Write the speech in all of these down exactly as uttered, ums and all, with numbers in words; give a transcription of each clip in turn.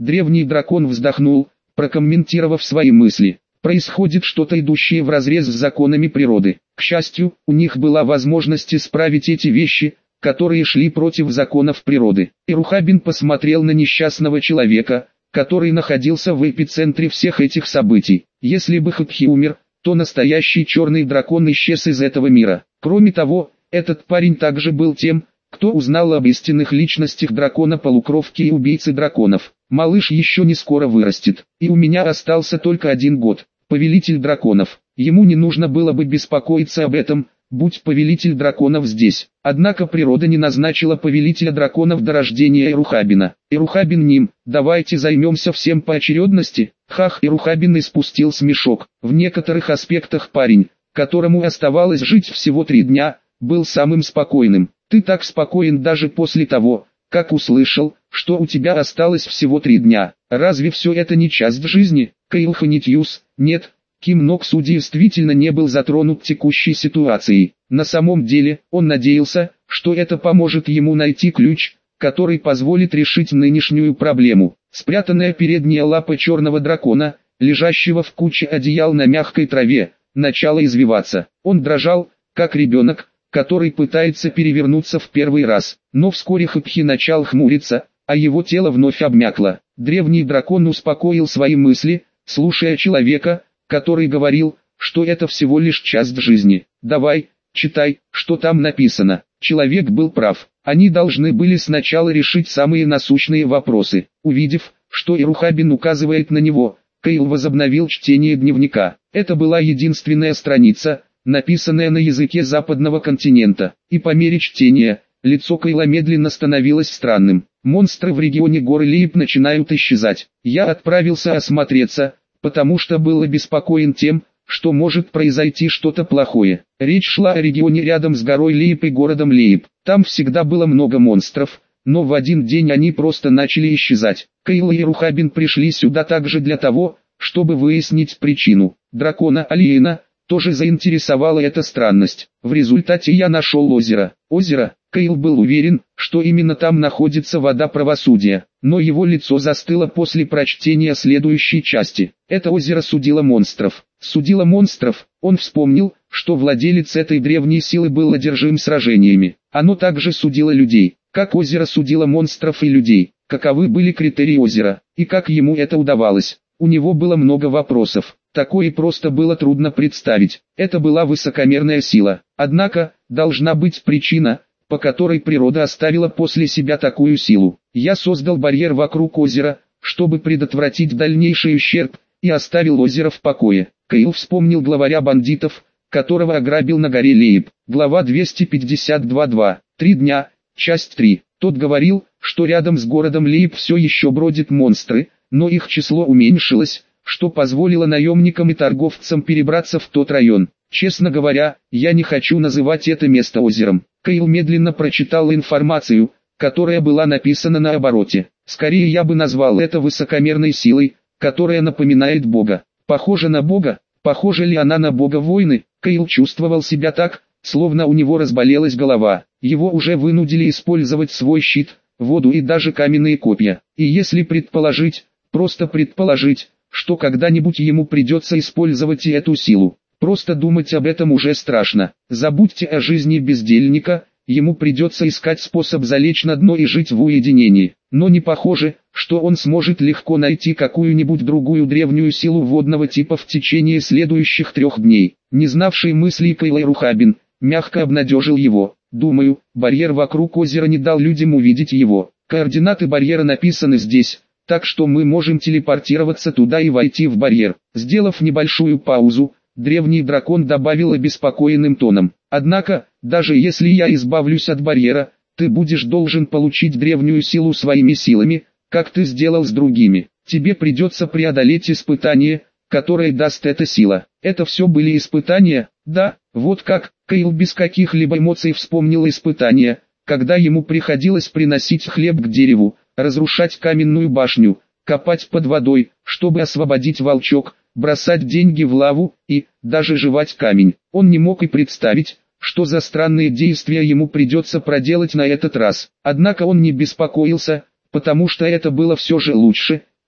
Древний дракон вздохнул, прокомментировав свои мысли. Происходит что-то, идущее вразрез с законами природы. К счастью, у них была возможность исправить эти вещи, которые шли против законов природы. Ирухабин посмотрел на несчастного человека, который находился в эпицентре всех этих событий. Если бы Хатхи умер, то настоящий черный дракон исчез из этого мира. Кроме того, этот парень также был тем, кто узнал об истинных личностях дракона-полукровки и убийцы драконов. Малыш еще не скоро вырастет, и у меня остался только один год. Повелитель драконов. Ему не нужно было бы беспокоиться об этом, будь повелитель драконов здесь. Однако природа не назначила повелителя драконов до рождения Ирухабина. Ирухабин ним, давайте займемся всем по очередности. Хах, Ирухабин испустил смешок. В некоторых аспектах парень, которому оставалось жить всего три дня, был самым спокойным. Ты так спокоен даже после того, как услышал, что у тебя осталось всего три дня. Разве все это не часть жизни? Кейл Ханитьюс, нет. Ким Ноксу действительно не был затронут текущей ситуацией. На самом деле, он надеялся, что это поможет ему найти ключ, который позволит решить нынешнюю проблему. Спрятанная передняя лапа черного дракона, лежащего в куче одеял на мягкой траве, начала извиваться. Он дрожал, как ребенок, который пытается перевернуться в первый раз. Но вскоре Хатхи начал хмуриться, а его тело вновь обмякло. Древний дракон успокоил свои мысли, слушая человека, который говорил, что это всего лишь часть жизни. «Давай, читай, что там написано». Человек был прав. Они должны были сначала решить самые насущные вопросы. Увидев, что Ирухабин указывает на него, Кейл возобновил чтение дневника. Это была единственная страница, написанная на языке западного континента. И по мере чтения, лицо Кейла медленно становилось странным. Монстры в регионе горы Лейб начинают исчезать. Я отправился осмотреться, потому что был обеспокоен тем, что может произойти что-то плохое. Речь шла о регионе рядом с горой Лейб и городом Лейб. Там всегда было много монстров, но в один день они просто начали исчезать. Кейл и Ирухабин пришли сюда также для того, чтобы выяснить причину. Дракона Алиена тоже заинтересовала эта странность. В результате я нашел озеро. Озеро, Кейл был уверен, что именно там находится вода правосудия, но его лицо застыло после прочтения следующей части. Это озеро судило монстров. Судило монстров, он вспомнил, что владелец этой древней силы был одержим сражениями. Оно также судило людей. Как озеро судило монстров и людей? Каковы были критерии озера? И как ему это удавалось? У него было много вопросов. Такое просто было трудно представить. Это была высокомерная сила. Однако, должна быть причина, по которой природа оставила после себя такую силу. Я создал барьер вокруг озера, чтобы предотвратить дальнейший ущерб, и оставил озеро в покое. Кейл вспомнил главаря бандитов, которого ограбил на горе Лейб. Глава двести пятьдесят два два. Три дня, часть три. Тот говорил, что рядом с городом Лейб все еще бродят монстры, но их число уменьшилось, что позволило наемникам и торговцам перебраться в тот район. Честно говоря, я не хочу называть это место озером. Кейл медленно прочитал информацию, которая была написана на обороте. Скорее я бы назвал это высокомерной силой, которая напоминает Бога. Похоже на Бога? Похожа ли она на Бога войны? Кейл чувствовал себя так, словно у него разболелась голова. Его уже вынудили использовать свой щит, воду и даже каменные копья. И если предположить, просто предположить, что когда-нибудь ему придется использовать и эту силу, просто думать об этом уже страшно. Забудьте о жизни бездельника, ему придется искать способ залечь на дно и жить в уединении. Но не похоже, что он сможет легко найти какую-нибудь другую древнюю силу водного типа в течение следующих трех дней. Не знавший мыслей Кейла Ирухабин мягко обнадежил его. Думаю, барьер вокруг озера не дал людям увидеть его. Координаты барьера написаны здесь, так что мы можем телепортироваться туда и войти в барьер. Сделав небольшую паузу, древний дракон добавил обеспокоенным тоном. Однако, даже если я избавлюсь от барьера, ты будешь должен получить древнюю силу своими силами, как ты сделал с другими. Тебе придется преодолеть испытание, которое даст эта сила. Это все были испытания? Да, вот как. Кейл без каких-либо эмоций вспомнил испытания, когда ему приходилось приносить хлеб к дереву, разрушать каменную башню, копать под водой, чтобы освободить волчок, бросать деньги в лаву и даже жевать камень. Он не мог и представить, что за странные действия ему придется проделать на этот раз. Однако он не беспокоился, потому что это было все же лучше,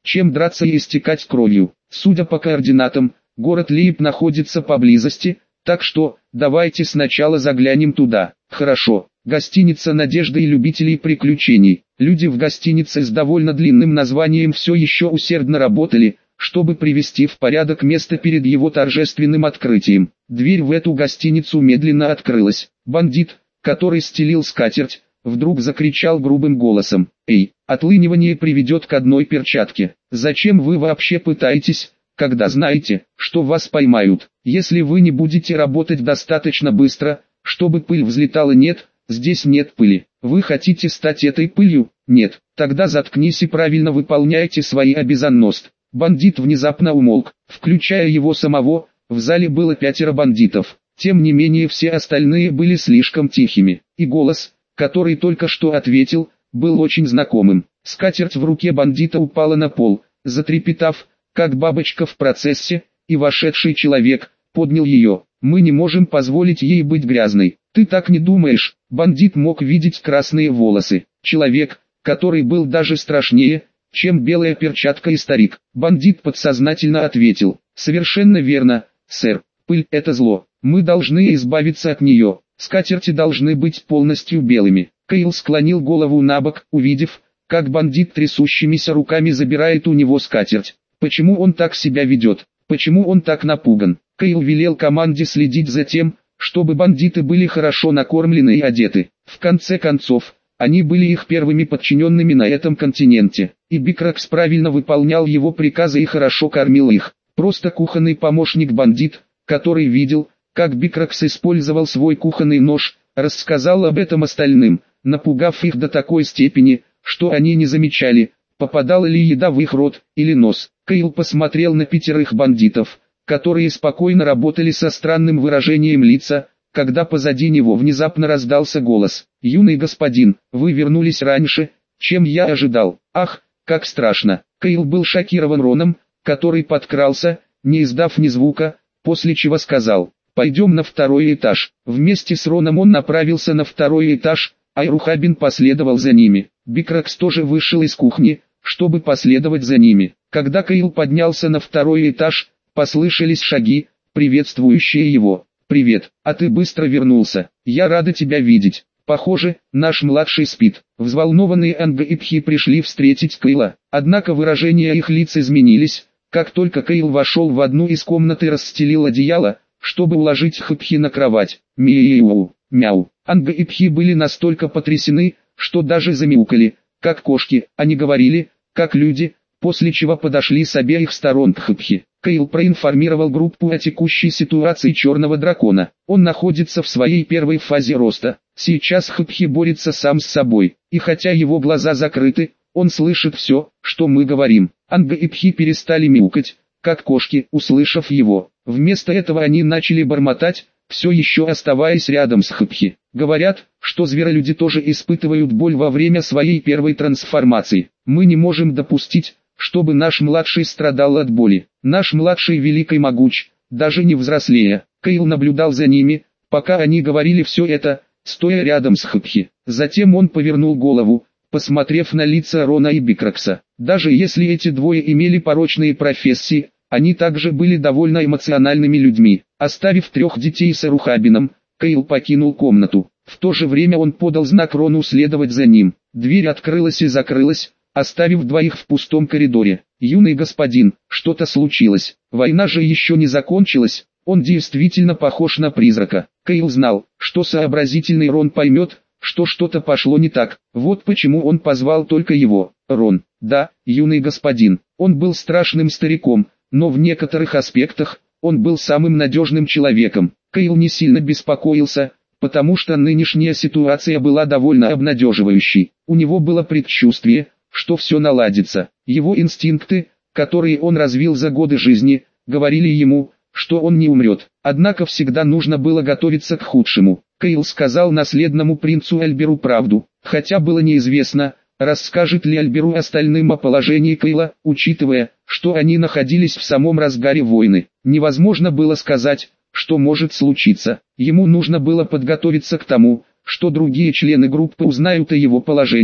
чем драться и истекать кровью. Судя по координатам, город Лейб находится поблизости, так что, давайте сначала заглянем туда. Хорошо. Гостиница «Надежда» и любителей приключений. Люди в гостинице с довольно длинным названием все еще усердно работали, чтобы привести в порядок место перед его торжественным открытием. Дверь в эту гостиницу медленно открылась. Бандит, который стелил скатерть, вдруг закричал грубым голосом: «Эй, отлынивание приведет к одной перчатке. Зачем вы вообще пытаетесь, когда знаете, что вас поймают? Если вы не будете работать достаточно быстро, чтобы пыль взлетала, нет, здесь нет пыли. Вы хотите стать этой пылью? Нет. Тогда заткнись и правильно выполняйте свои обязанности». Бандит внезапно умолк, включая его самого. В зале было пятеро бандитов. Тем не менее все остальные были слишком тихими, и голос, который только что ответил, был очень знакомым. Скатерть в руке бандита упала на пол, затрепетав, как бабочка в процессе, и вошедший человек поднял ее. «Мы не можем позволить ей быть грязной». «Ты так не думаешь?» Бандит мог видеть красные волосы. Человек, который был даже страшнее, чем белая перчатка и старик. Бандит подсознательно ответил: «Совершенно верно, сэр. Пыль – это зло. Мы должны избавиться от нее. Скатерти должны быть полностью белыми». Кейл склонил голову набок, увидев, как бандит трясущимися руками забирает у него скатерть. Почему он так себя ведет? Почему он так напуган? Кейл велел команде следить за тем, чтобы бандиты были хорошо накормлены и одеты. В конце концов, они были их первыми подчиненными на этом континенте, и Бикракс правильно выполнял его приказы и хорошо кормил их. Просто кухонный помощник-бандит, который видел, как Бикракс использовал свой кухонный нож, рассказал об этом остальным, напугав их до такой степени, что они не замечали, попадала ли еда в их рот или нос. Кейл посмотрел на пятерых бандитов, которые спокойно работали со странным выражением лица, когда позади него внезапно раздался голос: «Юный господин, вы вернулись раньше, чем я ожидал. Ах, как страшно!» Кейл был шокирован Роном, который подкрался, не издав ни звука, после чего сказал: «Пойдем на второй этаж». Вместе с Роном он направился на второй этаж, а Ирухабин последовал за ними. Бикракс тоже вышел из кухни, чтобы последовать за ними. Когда Кейл поднялся на второй этаж, послышались шаги, приветствующие его. «Привет, а ты быстро вернулся. Я рада тебя видеть. Похоже, наш младший спит». Взволнованные Анга и Пхи пришли встретить Кейла, однако выражения их лиц изменились, как только Кейл вошел в одну из комнат и расстелил одеяло, чтобы уложить Хпхи на кровать. Мяу, мяу. Анга и Пхи были настолько потрясены, что даже замяукали, как кошки. Они говорили, как люди, после чего подошли с обеих сторон к Хпхи. Кейл проинформировал группу о текущей ситуации черного дракона. Он находится в своей первой фазе роста. Сейчас Хпхи борется сам с собой, и хотя его глаза закрыты, он слышит все, что мы говорим. Анга и Пхи перестали мяукать, как кошки, услышав его. Вместо этого они начали бормотать, все еще оставаясь рядом с Хпхи. Говорят, что зверолюди тоже испытывают боль во время своей первой трансформации. Мы не можем допустить, чтобы наш младший страдал от боли. Наш младший велик и могуч, даже не взрослея. Кейл наблюдал за ними, пока они говорили все это, стоя рядом с Хпхи. Затем он повернул голову, посмотрев на лица Рона и Бикракса. Даже если эти двое имели порочные профессии, они также были довольно эмоциональными людьми. Оставив трех детей с Ирухабином, Кейл покинул комнату. В то же время он подал знак Рону следовать за ним. Дверь открылась и закрылась, оставив двоих в пустом коридоре. «Юный господин, что-то случилось. Война же еще не закончилась». Он действительно похож на призрака. Кейл знал, что сообразительный Рон поймет, что что-то пошло не так. Вот почему он позвал только его. «Рон». «Да, юный господин». Он был страшным стариком, но в некоторых аспектах, он был самым надежным человеком. Кейл не сильно беспокоился, потому что нынешняя ситуация была довольно обнадеживающей. У него было предчувствие, что все наладится. Его инстинкты, которые он развил за годы жизни, говорили ему, что он не умрет. Однако всегда нужно было готовиться к худшему. Кейл сказал наследному принцу Альберу правду, хотя было неизвестно, расскажет ли Альберу остальным о положении Кейла, учитывая, что они находились в самом разгаре войны. Невозможно было сказать, что может случиться. Ему нужно было подготовиться к тому, что другие члены группы узнают о его положении,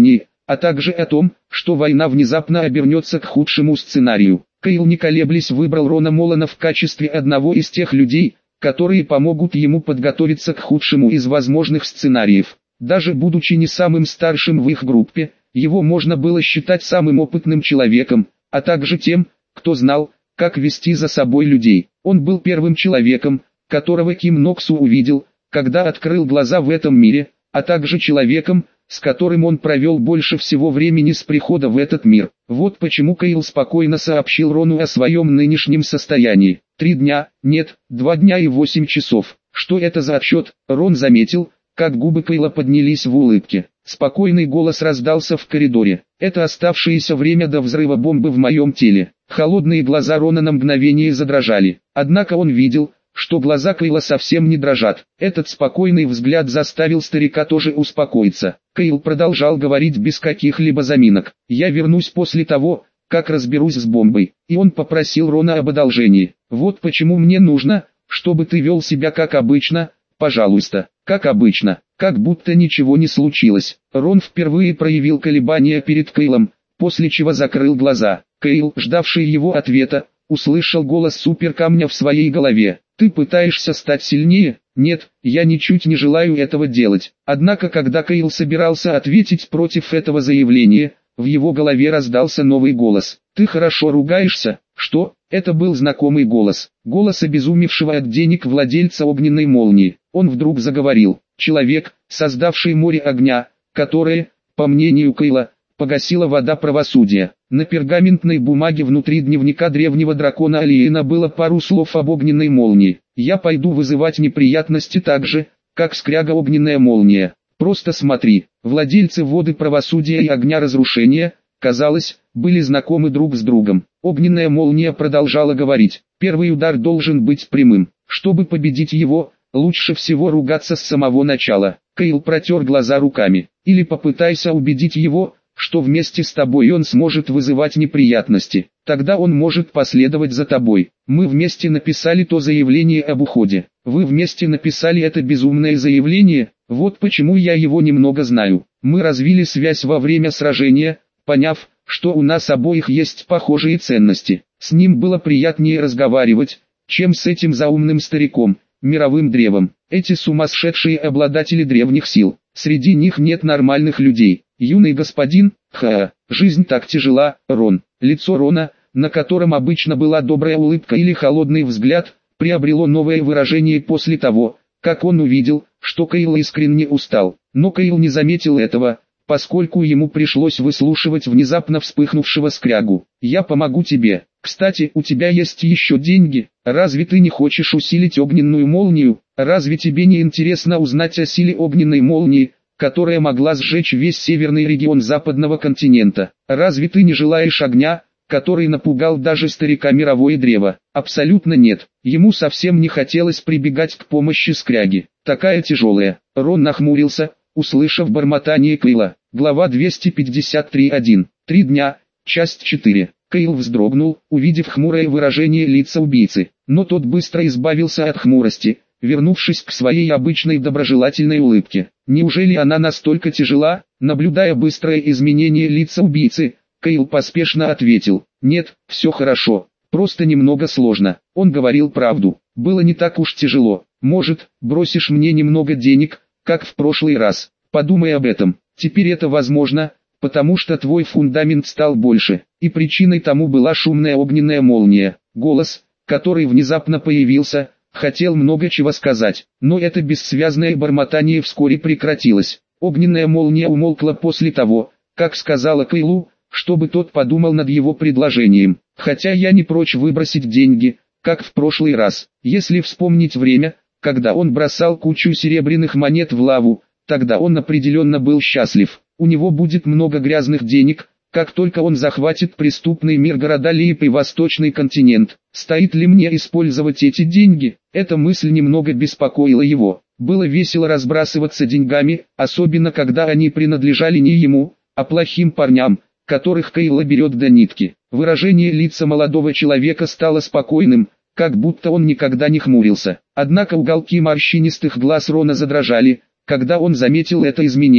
а также о том, что война внезапно обернется к худшему сценарию. Кейл не колеблясь выбрал Рона Молана в качестве одного из тех людей, которые помогут ему подготовиться к худшему из возможных сценариев. Даже будучи не самым старшим в их группе, его можно было считать самым опытным человеком, а также тем, кто знал, как вести за собой людей. Он был первым человеком, которого Ким Ноксу увидел, когда открыл глаза в этом мире, а также человеком, с которым он провел больше всего времени с прихода в этот мир. Вот почему Кейл спокойно сообщил Рону о своем нынешнем состоянии. Три дня, нет, два дня и восемь часов. Что это за отчет? Рон заметил, как губы Кейла поднялись в улыбке. Спокойный голос раздался в коридоре. Это оставшееся время до взрыва бомбы в моем теле. Холодные глаза Рона на мгновение задрожали. Однако он видел, что глаза Кейла совсем не дрожат. Этот спокойный взгляд заставил старика тоже успокоиться. Кейл продолжал говорить без каких-либо заминок. «Я вернусь после того, как разберусь с бомбой». И он попросил Рона об одолжении. «Вот почему мне нужно, чтобы ты вел себя как обычно, пожалуйста». Как обычно, как будто ничего не случилось. Рон впервые проявил колебания перед Кейлом, после чего закрыл глаза. Кейл, ждавший его ответа, услышал голос суперкамня в своей голове. «Ты пытаешься стать сильнее?» «Нет, я ничуть не желаю этого делать». Однако когда Кейл собирался ответить против этого заявления, в его голове раздался новый голос. «Ты хорошо ругаешься?» «Что?» Это был знакомый голос. Голос обезумевшего от денег владельца огненной молнии. Он вдруг заговорил. Человек, создавший море огня, которое, по мнению Кейла, погасила вода правосудия. На пергаментной бумаге внутри дневника древнего дракона Алиена было пару слов об огненной молнии. «Я пойду вызывать неприятности так же, как скряга огненная молния. Просто смотри». Владельцы воды правосудия и огня разрушения, казалось, были знакомы друг с другом. Огненная молния продолжала говорить. «Первый удар должен быть прямым. Чтобы победить его, лучше всего ругаться с самого начала». Кейл протер глаза руками. «Или попытайся убедить его, что вместе с тобой он сможет вызывать неприятности. Тогда он может последовать за тобой. Мы вместе написали то заявление об уходе. Вы вместе написали это безумное заявление, вот почему я его немного знаю. Мы развили связь во время сражения, поняв, что у нас обоих есть похожие ценности. С ним было приятнее разговаривать, чем с этим заумным стариком, мировым древом. Эти сумасшедшие обладатели древних сил. Среди них нет нормальных людей. Юный господин, ха, жизнь так тяжела, Рон». Лицо Рона, на котором обычно была добрая улыбка или холодный взгляд, приобрело новое выражение после того, как он увидел, что Кейл искренне устал. Но Кейл не заметил этого, поскольку ему пришлось выслушивать внезапно вспыхнувшего скрягу. «Я помогу тебе. Кстати, у тебя есть еще деньги. Разве ты не хочешь усилить огненную молнию? Разве тебе не интересно узнать о силе огненной молнии, которая могла сжечь весь северный регион западного континента? Разве ты не желаешь огня, который напугал даже старика мировое древо?» Абсолютно нет. Ему совсем не хотелось прибегать к помощи скряги. Такая тяжелая. Рон нахмурился, услышав бормотание Кейла. Глава двести пятьдесят три один. Три дня, часть четыре. Кейл вздрогнул, увидев хмурое выражение лица убийцы. Но тот быстро избавился от хмурости, вернувшись к своей обычной доброжелательной улыбке. Неужели она настолько тяжела? Наблюдая быстрое изменение лица убийцы, Кейл поспешно ответил: «Нет, все хорошо, просто немного сложно». Он говорил правду, было не так уж тяжело. «Может, бросишь мне немного денег, как в прошлый раз? Подумай об этом. Теперь это возможно, потому что твой фундамент стал больше». И причиной тому была шумная огненная молния. Голос, который внезапно появился, хотел много чего сказать, но это бессвязное бормотание вскоре прекратилось. Огненная молния умолкла после того, как сказала Кейлу, чтобы тот подумал над его предложением. «Хотя я не прочь выбросить деньги, как в прошлый раз. Если вспомнить время, когда он бросал кучу серебряных монет в лаву, тогда он определенно был счастлив. У него будет много грязных денег, как только он захватит преступный мир города Лип и Восточный континент. Стоит ли мне использовать эти деньги?» Эта мысль немного беспокоила его. Было весело разбрасываться деньгами, особенно когда они принадлежали не ему, а плохим парням, которых Кейл берет до нитки. Выражение лица молодого человека стало спокойным, как будто он никогда не хмурился. Однако уголки морщинистых глаз Рона задрожали, когда он заметил это изменение.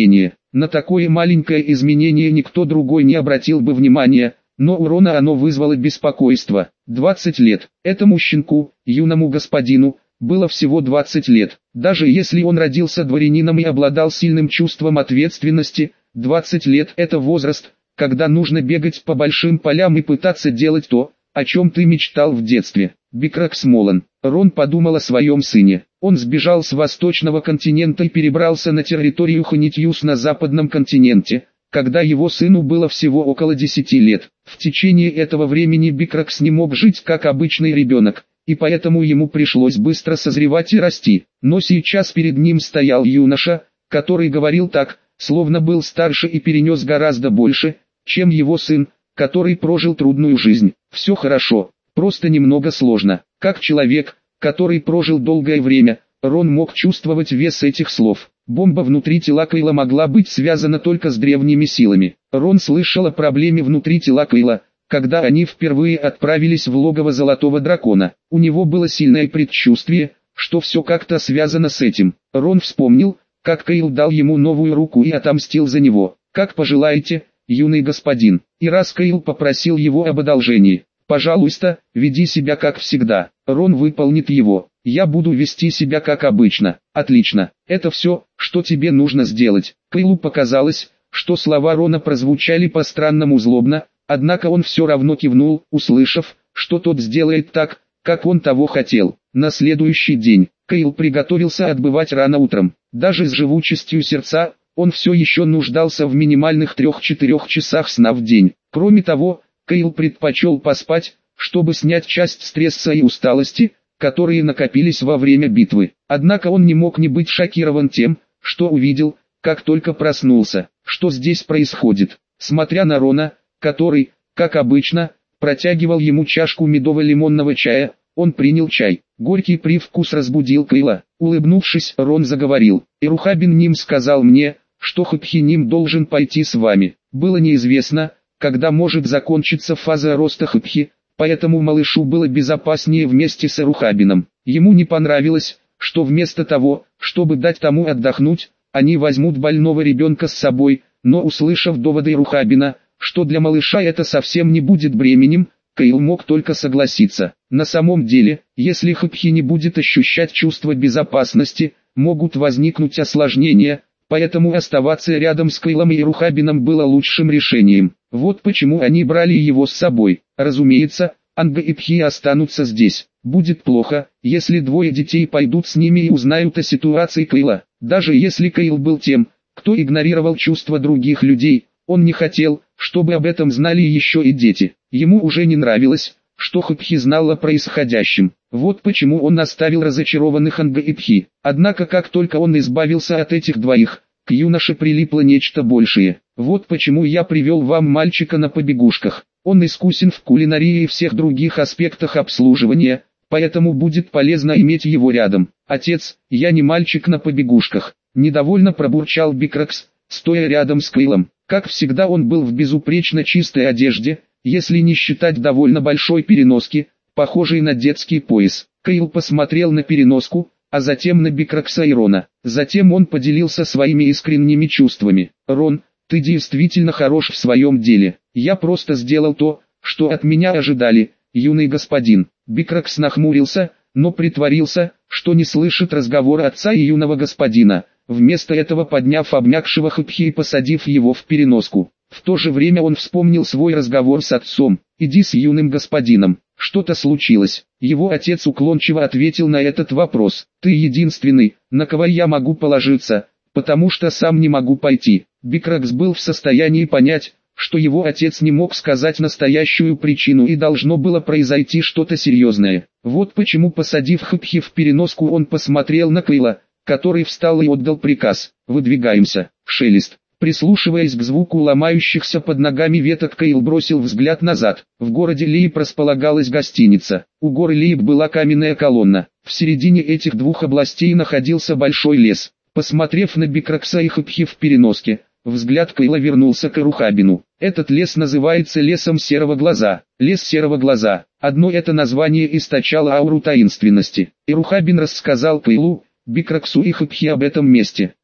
На такое маленькое изменение никто другой не обратил бы внимания, но у Рона оно вызвало беспокойство. двадцать лет. Этому щенку, юному господину, было всего двадцать лет. Даже если он родился дворянином и обладал сильным чувством ответственности, двадцать лет – это возраст, когда нужно бегать по большим полям и пытаться делать то, о чем ты мечтал в детстве. Бикрак Смолан. Рон подумал о своем сыне. Он сбежал с восточного континента и перебрался на территорию Хонитьюс на западном континенте, когда его сыну было всего около десяти лет. В течение этого времени Бикракс не мог жить как обычный ребенок, и поэтому ему пришлось быстро созревать и расти. Но сейчас перед ним стоял юноша, который говорил так, словно был старше и перенес гораздо больше, чем его сын, который прожил трудную жизнь. Все хорошо, просто немного сложно. Как человек, который прожил долгое время, Рон мог чувствовать вес этих слов. Бомба внутри тела Кейла могла быть связана только с древними силами. Рон слышал о проблеме внутри тела Кейла, когда они впервые отправились в логово Золотого Дракона. У него было сильное предчувствие, что все как-то связано с этим. Рон вспомнил, как Кейл дал ему новую руку и отомстил за него. «Как пожелаете, юный господин». И раз Кейл попросил его об одолжении, «Пожалуйста, веди себя как всегда». Рон выполнит его. «Я буду вести себя как обычно». «Отлично, это все, что тебе нужно сделать». Кейлу показалось, что слова Рона прозвучали по-странному злобно, однако он все равно кивнул, услышав, что тот сделает так, как он того хотел. На следующий день, Кейл приготовился отбывать рано утром. Даже с живучестью сердца, он все еще нуждался в минимальных трех-четырех часах сна в день. Кроме того, Кейл предпочел поспать, чтобы снять часть стресса и усталости, которые накопились во время битвы. Однако он не мог не быть шокирован тем, что увидел, как только проснулся. Что здесь происходит? Смотря на Рона, который, как обычно, протягивал ему чашку медово-лимонного чая, он принял чай. Горький привкус разбудил Кейла. Улыбнувшись, Рон заговорил. «Ирухабин Ним сказал мне, что Хэпхи-Ним должен пойти с вами. Было неизвестно, когда может закончиться фаза роста Хэпхи, поэтому малышу было безопаснее вместе с Ирухабином. Ему не понравилось, что вместо того, чтобы дать тому отдохнуть, они возьмут больного ребенка с собой, но услышав доводы Ирухабина, что для малыша это совсем не будет бременем, Кейл мог только согласиться. На самом деле, если Хэпхи не будет ощущать чувство безопасности, могут возникнуть осложнения, поэтому оставаться рядом с Кейлом и Ирухабином было лучшим решением. Вот почему они брали его с собой. Разумеется, Анга и Пхи останутся здесь. Будет плохо, если двое детей пойдут с ними и узнают о ситуации Кейла. Даже если Кейл был тем, кто игнорировал чувства других людей, он не хотел, чтобы об этом знали еще и дети. Ему уже не нравилось, что Хэпхи знал о происходящем. Вот почему он оставил разочарованных Анга и Пхи. Однако как только он избавился от этих двоих, к юноше прилипло нечто большее. Вот почему я привел вам мальчика на побегушках. Он искусен в кулинарии и всех других аспектах обслуживания, поэтому будет полезно иметь его рядом. Отец, я не мальчик на побегушках. Недовольно пробурчал Бикракс, стоя рядом с Кейлом. Как всегда он был в безупречно чистой одежде, если не считать довольно большой переноски, похожей на детский пояс. Кейл посмотрел на переноску, а затем на Бикракса и Рона. Затем он поделился своими искренними чувствами. «Рон, ты действительно хорош в своем деле. Я просто сделал то, что от меня ожидали, юный господин». Бикракс нахмурился, но притворился, что не слышит разговора отца и юного господина, вместо этого подняв обмякшего Хэпхи и посадив его в переноску. В то же время он вспомнил свой разговор с отцом. «Иди с юным господином. Что-то случилось». Его отец уклончиво ответил на этот вопрос. «Ты единственный, на кого я могу положиться, потому что сам не могу пойти». Бикракс был в состоянии понять, что его отец не мог сказать настоящую причину и должно было произойти что-то серьезное. Вот почему, посадив Хэпхи в переноску, он посмотрел на Кейла, который встал и отдал приказ. «Выдвигаемся». Шелест. Прислушиваясь к звуку ломающихся под ногами веток, Кейл бросил взгляд назад. В городе Лип располагалась гостиница. У горы Лип была каменная колонна. В середине этих двух областей находился большой лес. Посмотрев на Бикракса и Хэпхи в переноске, взгляд Кейла вернулся к Ирухабину. Этот лес называется лесом Серого Глаза. Лес Серого Глаза. Одно это название источало ауру таинственности. Ирухабин рассказал Кейлу, Бикраксу и Хэпхи об этом месте.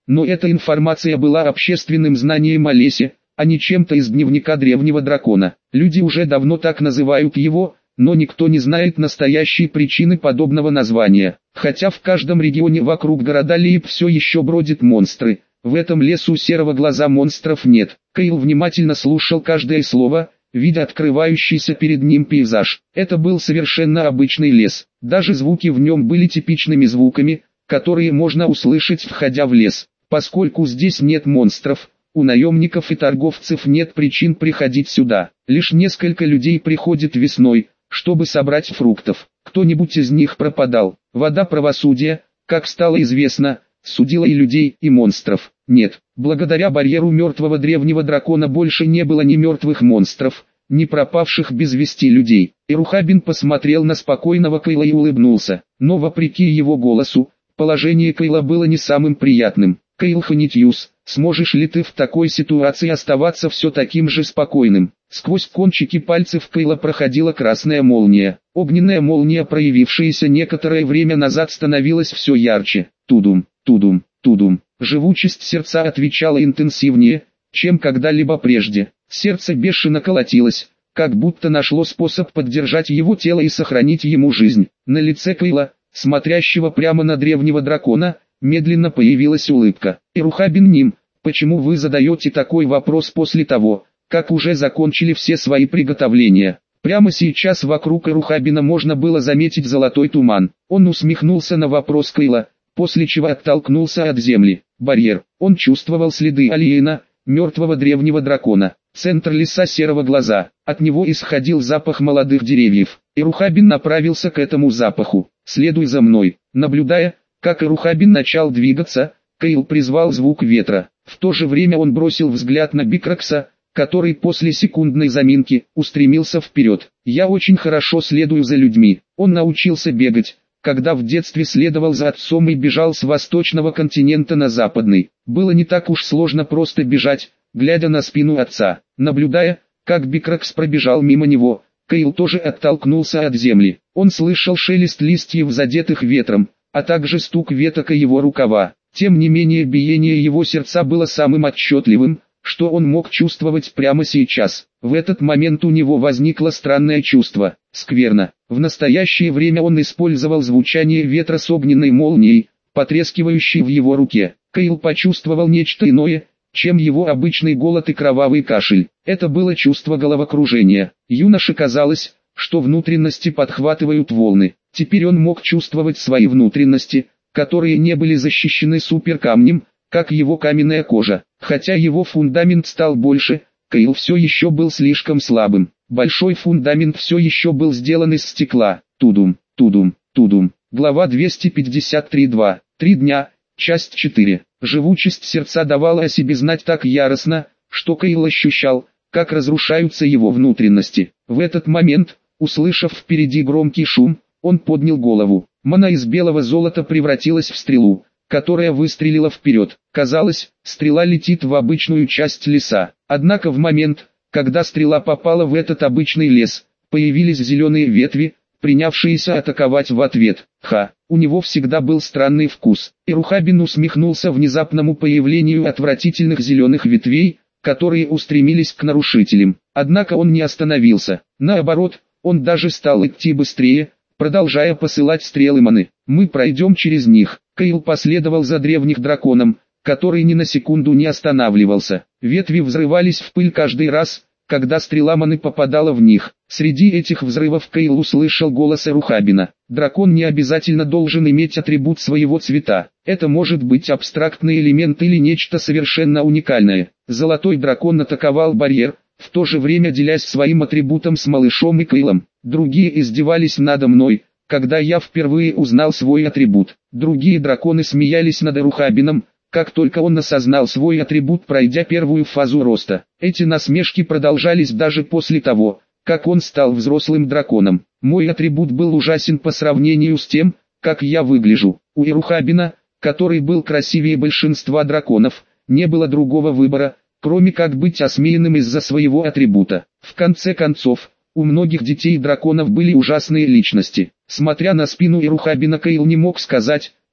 но эта информация была общественным знанием о лесе, а не чем-то из дневника древнего дракона. Люди уже давно так называют его, но никто не знает настоящей причины подобного названия. Хотя в каждом регионе вокруг города Лейб все еще бродят монстры, в этом лесу серого глаза монстров нет. Кейл внимательно слушал каждое слово, видя открывающийся перед ним пейзаж. Это был совершенно обычный лес. Даже звуки в нем были типичными звуками, которые можно услышать, входя в лес. Поскольку здесь нет монстров, у наемников и торговцев нет причин приходить сюда. Лишь несколько людей приходят весной, чтобы собрать фруктов. Кто-нибудь из них пропадал. Вода правосудия, как стало известно, судила и людей, и монстров. Нет, благодаря барьеру мертвого древнего дракона больше не было ни мертвых монстров, ни пропавших без вести людей. Ирухабин посмотрел на спокойного Кейла и улыбнулся. Но вопреки его голосу, положение Кейла было не самым приятным. Кейл Ханитьюс, сможешь ли ты в такой ситуации оставаться все таким же спокойным? Сквозь кончики пальцев Кейла проходила красная молния. Огненная молния, проявившаяся некоторое время назад, становилась все ярче. Тудум, тудум, тудум. Живучесть сердца отвечала интенсивнее, чем когда-либо прежде. Сердце бешено колотилось, как будто нашло способ поддержать его тело и сохранить ему жизнь. На лице Кейла, смотрящего прямо на древнего дракона, медленно появилась улыбка. Ирухабин Ним, почему вы задаете такой вопрос после того, как уже закончили все свои приготовления? Прямо сейчас вокруг Ирухабина можно было заметить золотой туман. Он усмехнулся на вопрос Кейла, после чего оттолкнулся от земли. Барьер. Он чувствовал следы Алиена, мертвого древнего дракона. Центр леса серого глаза. От него исходил запах молодых деревьев. Ирухабин направился к этому запаху. «Следуй за мной». Наблюдая, как Ирухабин начал двигаться, Кейл призвал звук ветра. В то же время он бросил взгляд на Бикракса, который после секундной заминки устремился вперед. «Я очень хорошо следую за людьми». Он научился бегать, когда в детстве следовал за отцом и бежал с восточного континента на западный. Было не так уж сложно просто бежать, глядя на спину отца. Наблюдая, как Бикракс пробежал мимо него, Кейл тоже оттолкнулся от земли. Он слышал шелест листьев, задетых ветром, а также стук веток о его рукава. Тем не менее, биение его сердца было самым отчетливым, что он мог чувствовать прямо сейчас. В этот момент у него возникло странное чувство. Скверно. В настоящее время он использовал звучание ветра с огненной молнией, потрескивающей в его руке. Кейл почувствовал нечто иное, чем его обычный голод и кровавый кашель. Это было чувство головокружения. Юноше казалось, что внутренности подхватывают волны. Теперь он мог чувствовать свои внутренности, которые не были защищены суперкамнем, как его каменная кожа. Хотя его фундамент стал больше, Кейл все еще был слишком слабым. Большой фундамент все еще был сделан из стекла. Тудум, тудум, тудум. Глава двести пятьдесят три два. Три дня, часть четыре. Живучесть сердца давала о себе знать так яростно, что Кейл ощущал, как разрушаются его внутренности. В этот момент, услышав впереди громкий шум, он поднял голову. Мана из белого золота превратилась в стрелу, которая выстрелила вперед. Казалось, стрела летит в обычную часть леса. Однако в момент, когда стрела попала в этот обычный лес, появились зеленые ветви, принявшиеся атаковать в ответ. Ха, у него всегда был странный вкус. Ирухабин усмехнулся внезапному появлению отвратительных зеленых ветвей, которые устремились к нарушителям. Однако он не остановился. Наоборот, он даже стал идти быстрее, продолжая посылать стрелы маны. «Мы пройдем через них». Кейл последовал за древних драконом, который ни на секунду не останавливался. Ветви взрывались в пыль каждый раз, когда стрела маны попадала в них. Среди этих взрывов Кейл услышал голос Ирухабина. Дракон не обязательно должен иметь атрибут своего цвета. Это может быть абстрактный элемент или нечто совершенно уникальное. Золотой дракон атаковал барьер, в то же время делясь своим атрибутом с малышом и Кейлом. Другие издевались надо мной, когда я впервые узнал свой атрибут. Другие драконы смеялись над Ирухабином, как только он осознал свой атрибут, пройдя первую фазу роста. Эти насмешки продолжались даже после того, как он стал взрослым драконом. Мой атрибут был ужасен по сравнению с тем, как я выгляжу. У Ирухабина, который был красивее большинства драконов, не было другого выбора, кроме как быть осмеянным из-за своего атрибута. В конце концов, у многих детей драконов были ужасные личности. Смотря на спину Ирухабина, Кейл не мог сказать,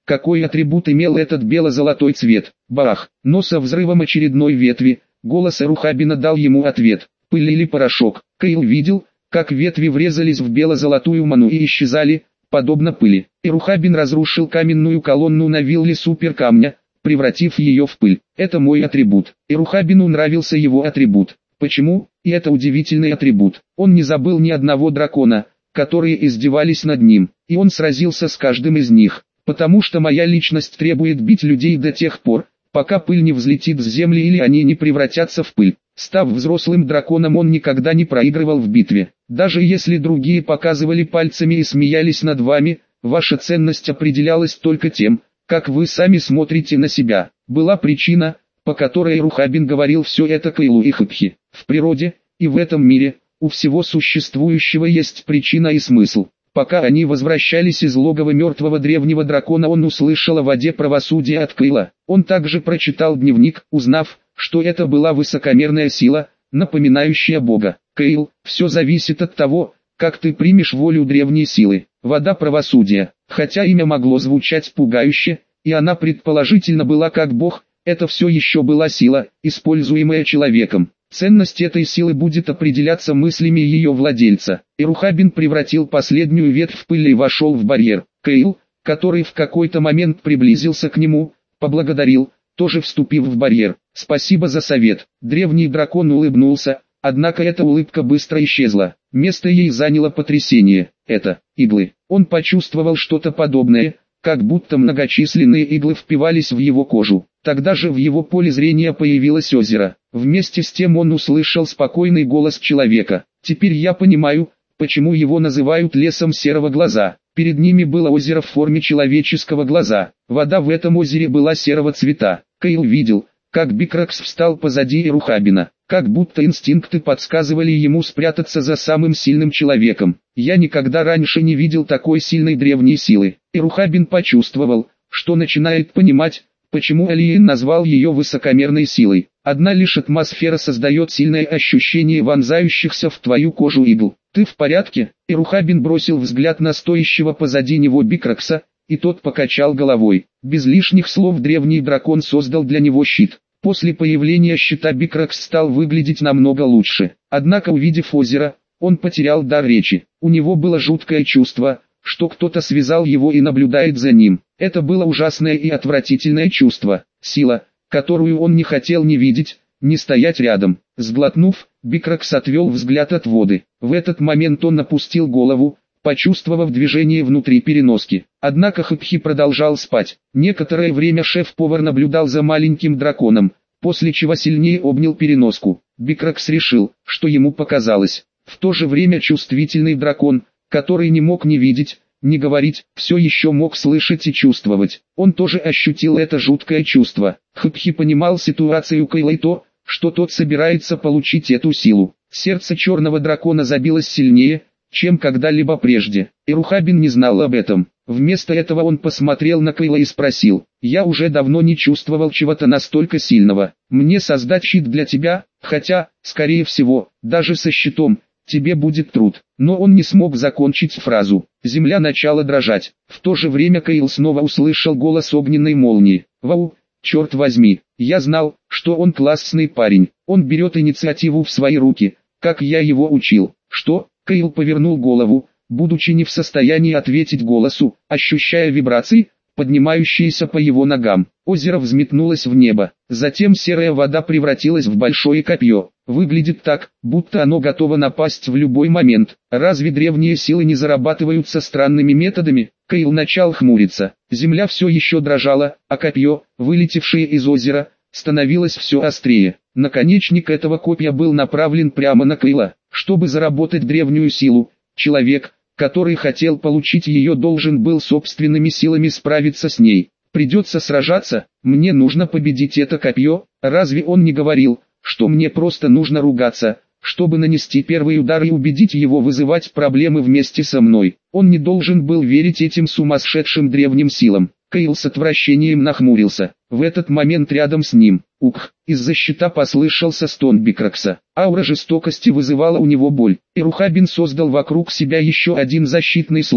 какой атрибут имел этот бело-золотой цвет. Бах! Но со взрывом очередной ветви, голос Эрухабина дал ему ответ. Пыль или порошок. Кейл видел, как ветви врезались в бело-золотую ману и исчезали, подобно пыли. Эрухабин разрушил каменную колонну на вилле суперкамня, превратив ее в пыль. Это мой атрибут. Эрухабину нравился его атрибут. Почему? И это удивительный атрибут. Он не забыл ни одного дракона, которые издевались над ним, и он сразился с каждым из них. Потому что моя личность требует бить людей до тех пор, пока пыль не взлетит с земли или они не превратятся в пыль. Став взрослым драконом, он никогда не проигрывал в битве. Даже если другие показывали пальцами и смеялись над вами, ваша ценность определялась только тем, как вы сами смотрите на себя. Была причина, по которой Эрухабин говорил все это Кейлу и Хыкхи. В природе, и в этом мире, у всего существующего есть причина и смысл. Пока они возвращались из логова мертвого древнего дракона, он услышал о воде правосудия от Кейла. Он также прочитал дневник, узнав, что это была высокомерная сила, напоминающая Бога. Кейл, все зависит от того, как ты примешь волю древней силы. Вода правосудия. Хотя имя могло звучать пугающе, и она предположительно была как Бог, это все еще была сила, используемая человеком. Ценность этой силы будет определяться мыслями ее владельца. Эрухабин превратил последнюю ветвь в пыль и вошел в барьер. Кейл, который в какой-то момент приблизился к нему, поблагодарил, тоже вступив в барьер. «Спасибо за совет». Древний дракон улыбнулся, однако эта улыбка быстро исчезла. Место ей заняло потрясение. Это иглы. Он почувствовал что-то подобное, как будто многочисленные иглы впивались в его кожу. Тогда же в его поле зрения появилось озеро. Вместе с тем он услышал спокойный голос человека. «Теперь я понимаю, почему его называют лесом серого глаза». Перед ними было озеро в форме человеческого глаза. Вода в этом озере была серого цвета. Кейл видел, как Бикракс встал позади Эрухабина, как будто инстинкты подсказывали ему спрятаться за самым сильным человеком. «Я никогда раньше не видел такой сильной древней силы». Эрухабин почувствовал, что начинает понимать, почему Алиен назвал ее высокомерной силой. Одна лишь атмосфера создает сильное ощущение вонзающихся в твою кожу игл. «Ты в порядке?» Эрухабин бросил взгляд на стоящего позади него Бикракса, и тот покачал головой. Без лишних слов древний дракон создал для него щит. После появления щита Бикракс стал выглядеть намного лучше. Однако, увидев озеро, он потерял дар речи. У него было жуткое чувство, что кто-то связал его и наблюдает за ним. Это было ужасное и отвратительное чувство. Сила, которую он не хотел ни видеть, ни стоять рядом. Сглотнув, Бикракс отвел взгляд от воды. В этот момент он опустил голову, почувствовав движение внутри переноски. Однако Хыкхи продолжал спать. Некоторое время шеф-повар наблюдал за маленьким драконом, после чего сильнее обнял переноску. Бикракс решил, что ему показалось. В то же время чувствительный дракон, который не мог ни видеть, ни говорить, все еще мог слышать и чувствовать. Он тоже ощутил это жуткое чувство. Хыкхи понимал ситуацию Кейла и то, что тот собирается получить эту силу. Сердце черного дракона забилось сильнее, чем когда-либо прежде. Эрухабин не знал об этом. Вместо этого он посмотрел на Кейла и спросил: «Я уже давно не чувствовал чего-то настолько сильного. Мне создать щит для тебя, хотя, скорее всего, даже со щитом, тебе будет труд». Но он не смог закончить фразу. Земля начала дрожать. В то же время Кейл снова услышал голос огненной молнии. «Вау, черт возьми, я знал, что он классный парень. Он берет инициативу в свои руки, как я его учил». «Что?» Кейл повернул голову, будучи не в состоянии ответить голосу, ощущая вибрации, поднимающиеся по его ногам. Озеро взметнулось в небо. Затем серая вода превратилась в большое копье. Выглядит так, будто оно готово напасть в любой момент. Разве древние силы не зарабатываются странными методами? Кейл начал хмуриться. Земля все еще дрожала, а копье, вылетевшее из озера, становилось все острее. Наконечник этого копья был направлен прямо на Кейла. Чтобы заработать древнюю силу, человек, который хотел получить ее, должен был собственными силами справиться с ней. Придется сражаться, мне нужно победить это копье. Разве он не говорил, что мне просто нужно ругаться, чтобы нанести первый удар и убедить его вызывать проблемы вместе со мной? Он не должен был верить этим сумасшедшим древним силам. Кейл с отвращением нахмурился. В этот момент рядом с ним, ух, из-за щита послышался стон Бикракса. Аура жестокости вызывала у него боль. Эрухабин создал вокруг себя еще один защитный слой,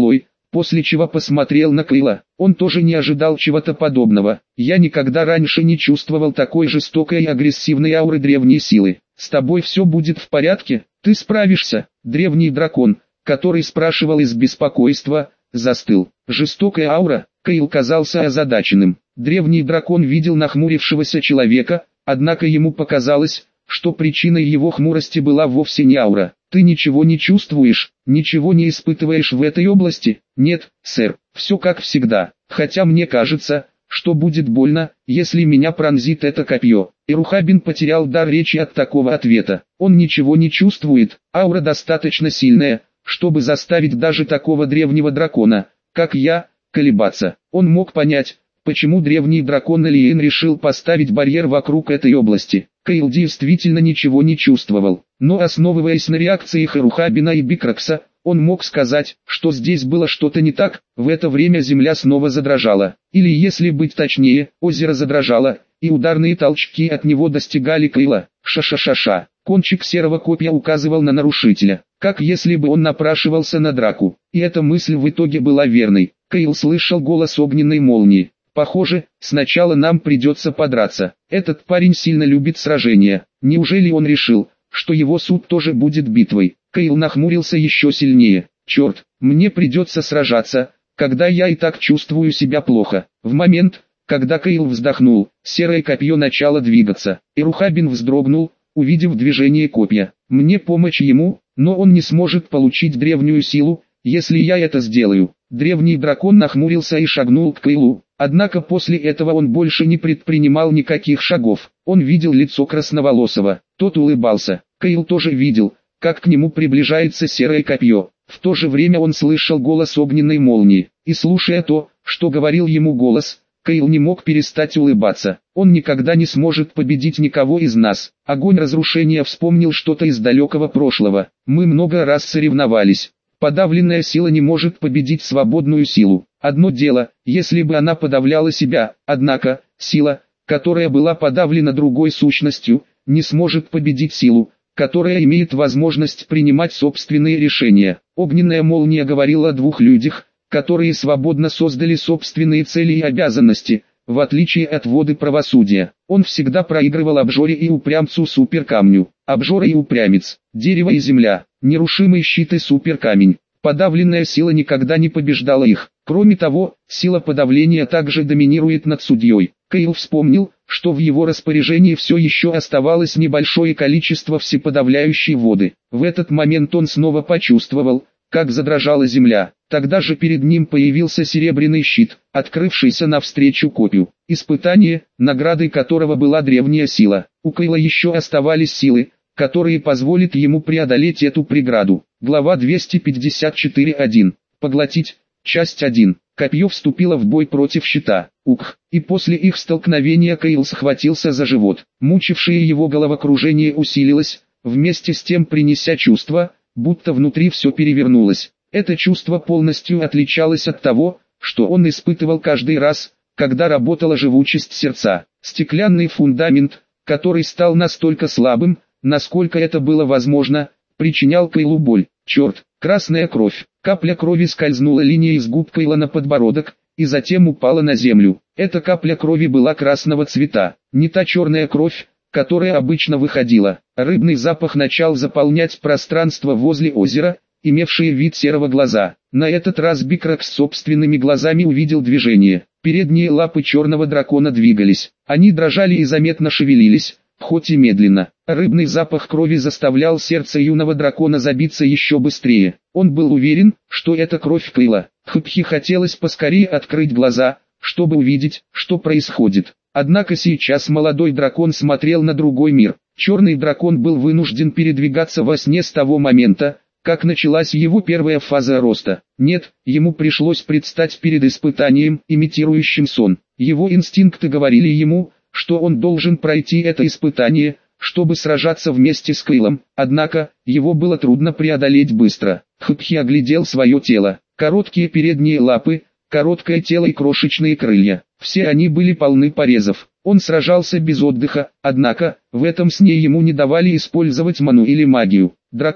после чего посмотрел на Кейла. Он тоже не ожидал чего-то подобного. Я никогда раньше не чувствовал такой жестокой и агрессивной ауры древней силы. С тобой все будет в порядке, ты справишься. Древний дракон, который спрашивал из беспокойства, застыл. Жестокая аура. Кейл казался озадаченным. Древний дракон видел нахмурившегося человека, однако ему показалось, что причиной его хмурости была вовсе не аура. «Ты ничего не чувствуешь, ничего не испытываешь в этой области?» «Нет, сэр, все как всегда, хотя мне кажется, что будет больно, если меня пронзит это копье». Ирухабин потерял дар речи от такого ответа. Он ничего не чувствует, аура достаточно сильная, чтобы заставить даже такого древнего дракона, как я, колебаться. Он мог понять, почему древний дракон Алиен решил поставить барьер вокруг этой области. Кейл действительно ничего не чувствовал, но основываясь на реакциях Ирухабина и Бикракса, он мог сказать, что здесь было что-то не так. В это время земля снова задрожала, или если быть точнее, озеро задрожало, и ударные толчки от него достигали Кейла. Ша-ша-ша-ша. Кончик серого копья указывал на нарушителя, как если бы он напрашивался на драку, и эта мысль в итоге была верной. Кейл слышал голос огненной молнии. «Похоже, сначала нам придется подраться. Этот парень сильно любит сражения. Неужели он решил, что его суд тоже будет битвой?» Кейл нахмурился еще сильнее. «Черт, мне придется сражаться, когда я и так чувствую себя плохо». В момент, когда Кейл вздохнул, серое копье начало двигаться. Ирухабин вздрогнул, увидев движение копья. «Мне помочь ему, но он не сможет получить древнюю силу, если я это сделаю». Древний дракон нахмурился и шагнул к Кейлу. Однако после этого он больше не предпринимал никаких шагов. Он видел лицо красноволосого, тот улыбался. Кейл тоже видел, как к нему приближается серое копье. В то же время он слышал голос огненной молнии, и слушая то, что говорил ему голос, Кейл не мог перестать улыбаться. Он никогда не сможет победить никого из нас. Огонь разрушения вспомнил что-то из далекого прошлого. Мы много раз соревновались. Подавленная сила не может победить свободную силу. Одно дело, если бы она подавляла себя, однако, сила, которая была подавлена другой сущностью, не сможет победить силу, которая имеет возможность принимать собственные решения. Огненная молния говорила о двух людях, которые свободно создали собственные цели и обязанности, в отличие от воды правосудия. Он всегда проигрывал обжоре и упрямцу суперкамню. Обжора и упрямец, дерево и земля, нерушимый щит и суперкамень. Подавленная сила никогда не побеждала их. Кроме того, сила подавления также доминирует над судьей. Кейл вспомнил, что в его распоряжении все еще оставалось небольшое количество всеподавляющей воды. В этот момент он снова почувствовал, как задрожала земля. Тогда же перед ним появился серебряный щит, открывшийся навстречу копью. Испытание, наградой которого была древняя сила. У Кейла еще оставались силы, которые позволят ему преодолеть эту преграду. Глава двести пятьдесят четыре точка один. Поглотить. Часть один. Копье вступило в бой против щита. Ух, и после их столкновения Кейл схватился за живот. Мучившее его головокружение усилилось, вместе с тем принеся чувство, будто внутри все перевернулось. Это чувство полностью отличалось от того, что он испытывал каждый раз, когда работала живучесть сердца. Стеклянный фундамент, который стал настолько слабым, насколько это было возможно, причинял Кейлу боль. Черт, красная кровь. Капля крови скользнула линией с губ Кейла на подбородок, и затем упала на землю. Эта капля крови была красного цвета, не та черная кровь, которая обычно выходила. Рыбный запах начал заполнять пространство возле озера, имевшее вид серого глаза. На этот раз Бикракс собственными глазами увидел движение. Передние лапы черного дракона двигались. Они дрожали и заметно шевелились, хоть и медленно. Рыбный запах крови заставлял сердце юного дракона забиться еще быстрее. Он был уверен, что это кровь Кейла. Хпхи хотелось поскорее открыть глаза, чтобы увидеть, что происходит. Однако сейчас молодой дракон смотрел на другой мир. Черный дракон был вынужден передвигаться во сне с того момента, как началась его первая фаза роста. Нет, ему пришлось предстать перед испытанием, имитирующим сон. Его инстинкты говорили ему, что он должен пройти это испытание, чтобы сражаться вместе с Кейлом, однако, его было трудно преодолеть быстро. Хпхи оглядел свое тело. Короткие передние лапы, короткое тело и крошечные крылья. Все они были полны порезов. Он сражался без отдыха, однако, в этом сне ему не давали использовать ману или магию. Дракон,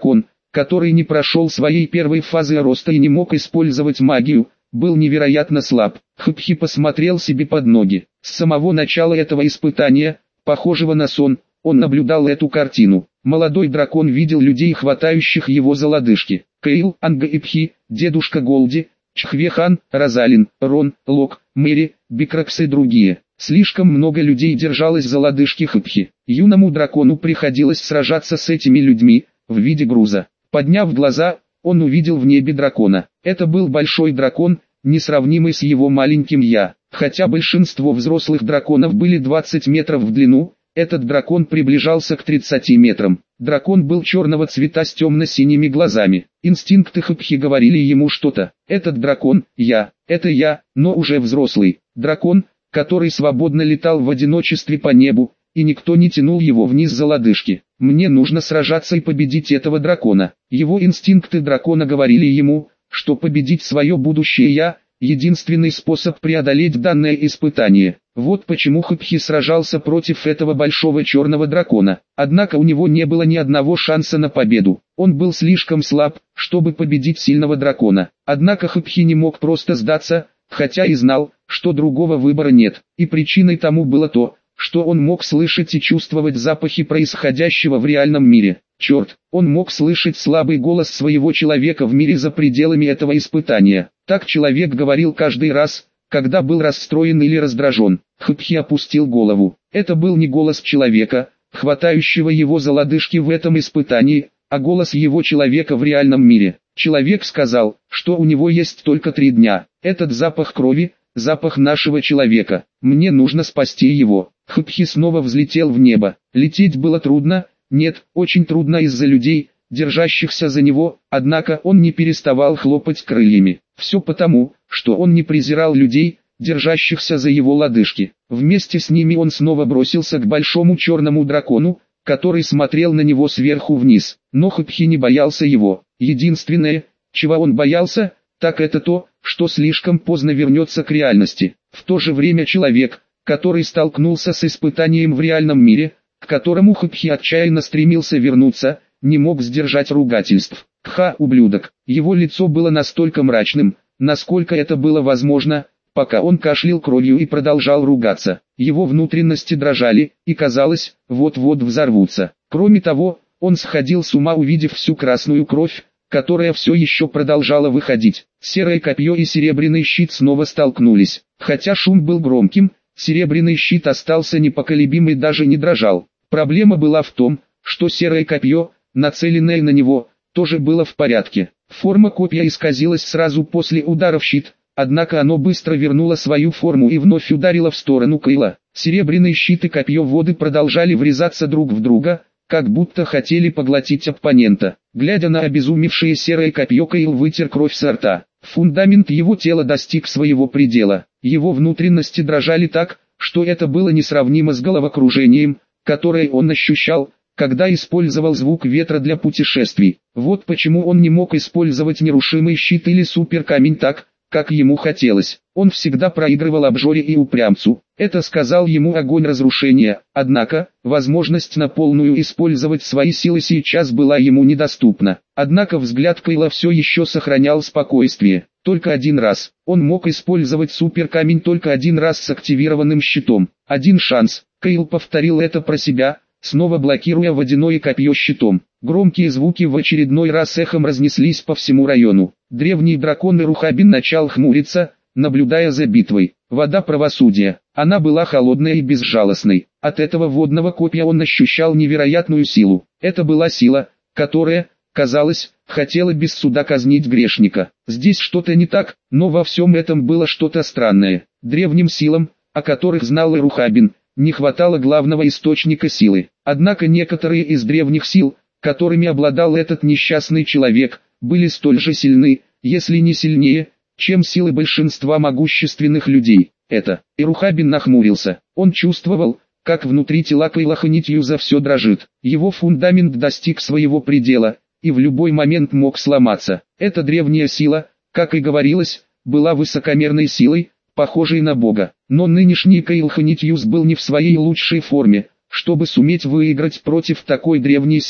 который не прошел своей первой фазы роста и не мог использовать магию, был невероятно слаб. Хпхи посмотрел себе под ноги. С самого начала этого испытания, похожего на сон, он наблюдал эту картину. Молодой дракон видел людей, хватающих его за лодыжки. Кейл, Анга и Пхи, дедушка Голди, Чхвехан, Розалин, Рон, Лок, Мэри, Бикракс и другие. Слишком много людей держалось за лодыжки Хпхи. Юному дракону приходилось сражаться с этими людьми, в виде груза. Подняв глаза, он увидел в небе дракона. Это был большой дракон, несравнимый с его маленьким я. Хотя большинство взрослых драконов были двадцать метров в длину, этот дракон приближался к тридцати метрам. Дракон был черного цвета с темно-синими глазами. Инстинкты Хпхи говорили ему что-то. Этот дракон, я, это я, но уже взрослый. Дракон, который свободно летал в одиночестве по небу, и никто не тянул его вниз за лодыжки. Мне нужно сражаться и победить этого дракона. Его инстинкты дракона говорили ему, что победить свое будущее я – единственный способ преодолеть данное испытание. Вот почему Хпхи сражался против этого большого черного дракона. Однако у него не было ни одного шанса на победу. Он был слишком слаб, чтобы победить сильного дракона. Однако Хпхи не мог просто сдаться, хотя и знал, что другого выбора нет. И причиной тому было то, что он мог слышать и чувствовать запахи происходящего в реальном мире. Черт, он мог слышать слабый голос своего человека в мире за пределами этого испытания. Так человек говорил каждый раз, когда был расстроен или раздражен. Хпхи опустил голову. Это был не голос человека, хватающего его за лодыжки в этом испытании, а голос его человека в реальном мире. Человек сказал, что у него есть только три дня. Этот запах крови, запах нашего человека. Мне нужно спасти его. Хпхи снова взлетел в небо. Лететь было трудно, нет, очень трудно из-за людей, держащихся за него, однако он не переставал хлопать крыльями. Все потому, что он не презирал людей, держащихся за его лодыжки. Вместе с ними он снова бросился к большому черному дракону, который смотрел на него сверху вниз. Но Хпхи не боялся его. Единственное, чего он боялся, так это то, что слишком поздно вернется к реальности. В то же время человек, который столкнулся с испытанием в реальном мире, к которому Хпхи отчаянно стремился вернуться, не мог сдержать ругательств. «Ха, ублюдок!» Его лицо было настолько мрачным, насколько это было возможно, пока он кашлял кровью и продолжал ругаться. Его внутренности дрожали, и казалось, вот-вот взорвутся. Кроме того, он сходил с ума, увидев всю красную кровь, которая все еще продолжала выходить. Серое копье и серебряный щит снова столкнулись. Хотя шум был громким, серебряный щит остался непоколебим и даже не дрожал. Проблема была в том, что серое копье, нацеленное на него, тоже было в порядке. Форма копья исказилась сразу после удара в щит, однако оно быстро вернуло свою форму и вновь ударило в сторону Кейла. Серебряный щит и копье воды продолжали врезаться друг в друга, как будто хотели поглотить оппонента. Глядя на обезумевшее серое копье, Кейл вытер кровь со рта. Фундамент его тела достиг своего предела. Его внутренности дрожали так, что это было несравнимо с головокружением, которое он ощущал, когда использовал звук ветра для путешествий. Вот почему он не мог использовать нерушимый щит или суперкамень так, как ему хотелось. Он всегда проигрывал обжоре и упрямцу. Это сказал ему огонь разрушения. Однако, возможность на полную использовать свои силы сейчас была ему недоступна. Однако взгляд Кейла все еще сохранял спокойствие. Только один раз. Он мог использовать суперкамень только один раз с активированным щитом. Один шанс. Кейл повторил это про себя, снова блокируя водяное копье щитом. Громкие звуки в очередной раз эхом разнеслись по всему району. Древний дракон Ирухабин начал хмуриться, наблюдая за битвой. Вода правосудия. Она была холодной и безжалостной. От этого водного копья он ощущал невероятную силу. Это была сила, которая, казалось, хотела без суда казнить грешника. Здесь что-то не так, но во всем этом было что-то странное. Древним силам, о которых знал Ирухабин, не хватало главного источника силы. Однако некоторые из древних сил, которыми обладал этот несчастный человек, были столь же сильны, если не сильнее, чем силы большинства могущественных людей. Это. Ирухабин нахмурился. Он чувствовал, как внутри тела Кейла Ханитьюза все дрожит. Его фундамент достиг своего предела, и в любой момент мог сломаться. Эта древняя сила, как и говорилось, была высокомерной силой, похожей на Бога. Но нынешний Кейл Ханитьюз был не в своей лучшей форме, чтобы суметь выиграть против такой древней силы.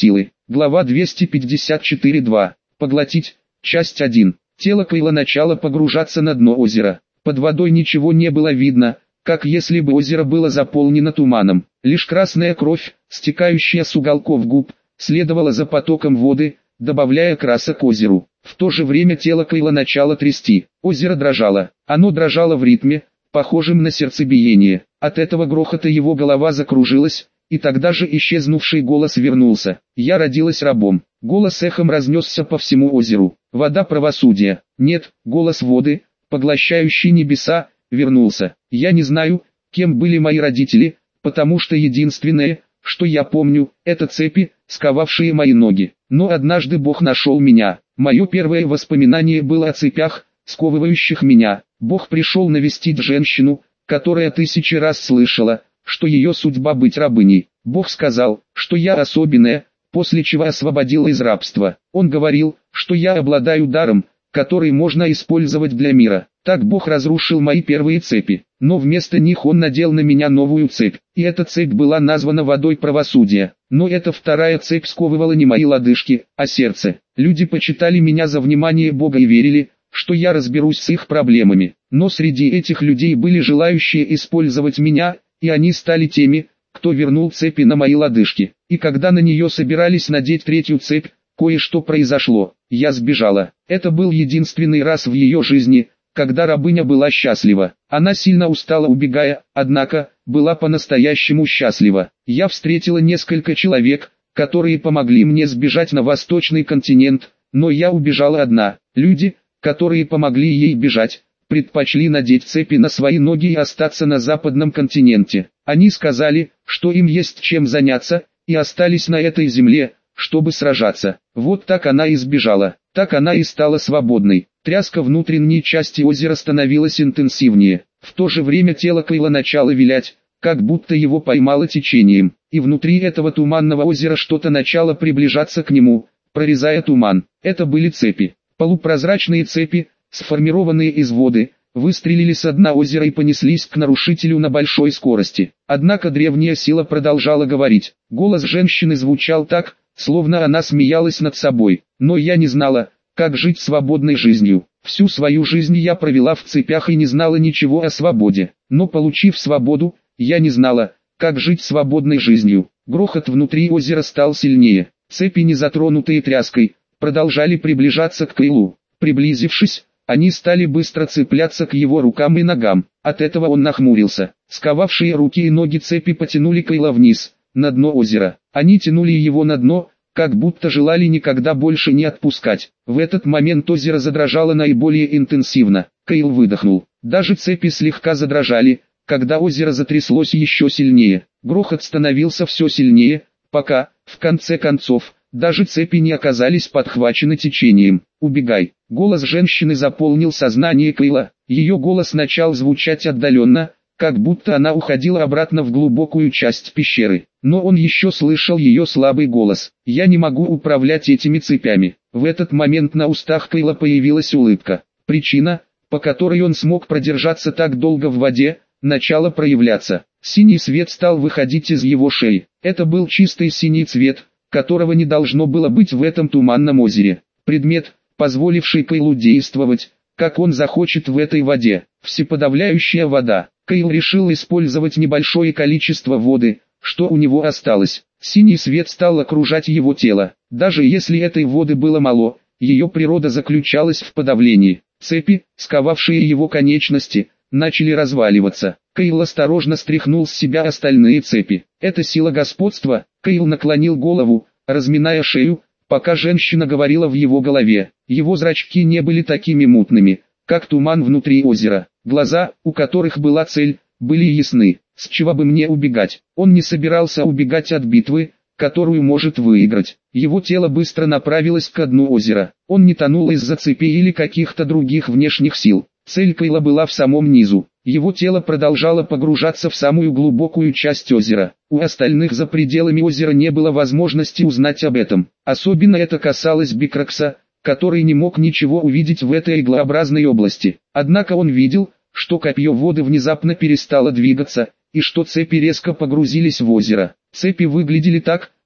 Глава двести пятьдесят четыре два. Поглотить. Часть один. Тело Кейла начало погружаться на дно озера. Под водой ничего не было видно, как если бы озеро было заполнено туманом. Лишь красная кровь, стекающая с уголков губ, следовала за потоком воды, добавляя красок озеру. В то же время тело Кейла начало трясти. Озеро дрожало. Оно дрожало в ритме, похожем на сердцебиение. От этого грохота его голова закружилась, и тогда же исчезнувший голос вернулся. «Я родилась рабом». Голос эхом разнесся по всему озеру. «Вода правосудия». Нет, голос воды, поглощающий небеса, вернулся. «Я не знаю, кем были мои родители, потому что единственное, что я помню, это цепи, сковавшие мои ноги. Но однажды Бог нашел меня. Мое первое воспоминание было о цепях, сковывающих меня. Бог пришел навестить женщину, которая тысячи раз слышала, что ее судьба быть рабыней. Бог сказал, что я особенная, после чего освободил из рабства. Он говорил, что я обладаю даром, который можно использовать для мира. Так Бог разрушил мои первые цепи, но вместо них Он надел на меня новую цепь, и эта цепь была названа водой правосудия. Но эта вторая цепь сковывала не мои лодыжки, а сердце. Люди почитали меня за внимание Бога и верили, что я разберусь с их проблемами. Но среди этих людей были желающие использовать меня, и они стали теми, кто вернул цепи на мои лодыжки. И когда на нее собирались надеть третью цепь, кое-что произошло. Я сбежала. Это был единственный раз в ее жизни, когда рабыня была счастлива. Она сильно устала убегая, однако, была по-настоящему счастлива. Я встретила несколько человек, которые помогли мне сбежать на восточный континент, но я убежала одна. Люди, которые помогли ей бежать, предпочли надеть цепи на свои ноги и остаться на западном континенте. Они сказали, что им есть чем заняться, и остались на этой земле, чтобы сражаться. Вот так она и сбежала, так она и стала свободной. Тряска внутренней части озера становилась интенсивнее. В то же время тело Кейла начало вилять, как будто его поймало течением, и внутри этого туманного озера что-то начало приближаться к нему, прорезая туман. Это были цепи. Полупрозрачные цепи, сформированные из воды, выстрелили с дна озера и понеслись к нарушителю на большой скорости. Однако древняя сила продолжала говорить. Голос женщины звучал так, словно она смеялась над собой. Но я не знала, как жить свободной жизнью. Всю свою жизнь я провела в цепях и не знала ничего о свободе. Но получив свободу, я не знала, как жить свободной жизнью. Грохот внутри озера стал сильнее. Цепи, не затронутые тряской, продолжали приближаться к Кейлу. Приблизившись, они стали быстро цепляться к его рукам и ногам. От этого он нахмурился. Сковавшие руки и ноги цепи потянули Кейла вниз, на дно озера. Они тянули его на дно, как будто желали никогда больше не отпускать. В этот момент озеро задрожало наиболее интенсивно. Кейл выдохнул. Даже цепи слегка задрожали, когда озеро затряслось еще сильнее. Грохот становился все сильнее, пока, в конце концов, даже цепи не оказались подхвачены течением. «Убегай!» Голос женщины заполнил сознание Кейла. Ее голос начал звучать отдаленно, как будто она уходила обратно в глубокую часть пещеры. Но он еще слышал ее слабый голос. «Я не могу управлять этими цепями». В этот момент на устах Кейла появилась улыбка. Причина, по которой он смог продержаться так долго в воде, начала проявляться. Синий свет стал выходить из его шеи. Это был чистый синий цвет, которого не должно было быть в этом туманном озере. Предмет, позволивший Кейлу действовать, как он захочет в этой воде. Всеподавляющая вода. Кейл решил использовать небольшое количество воды, что у него осталось. Синий свет стал окружать его тело. Даже если этой воды было мало, ее природа заключалась в подавлении. Цепи, сковавшие его конечности, начали разваливаться. Кейл осторожно стряхнул с себя остальные цепи. Это сила господства. Кейл наклонил голову, разминая шею, пока женщина говорила в его голове. Его зрачки не были такими мутными, как туман внутри озера. Глаза, у которых была цель, были ясны. С чего бы мне убегать? Он не собирался убегать от битвы, которую может выиграть. Его тело быстро направилось к дну озера. Он не тонул из-за цепи или каких-то других внешних сил. Цель Кейла была в самом низу. Его тело продолжало погружаться в самую глубокую часть озера. У остальных за пределами озера не было возможности узнать об этом. Особенно это касалось Бикракса, который не мог ничего увидеть в этой иглообразной области. Однако он видел, что копье воды внезапно перестало двигаться, и что цепи резко погрузились в озеро. Цепи выглядели так,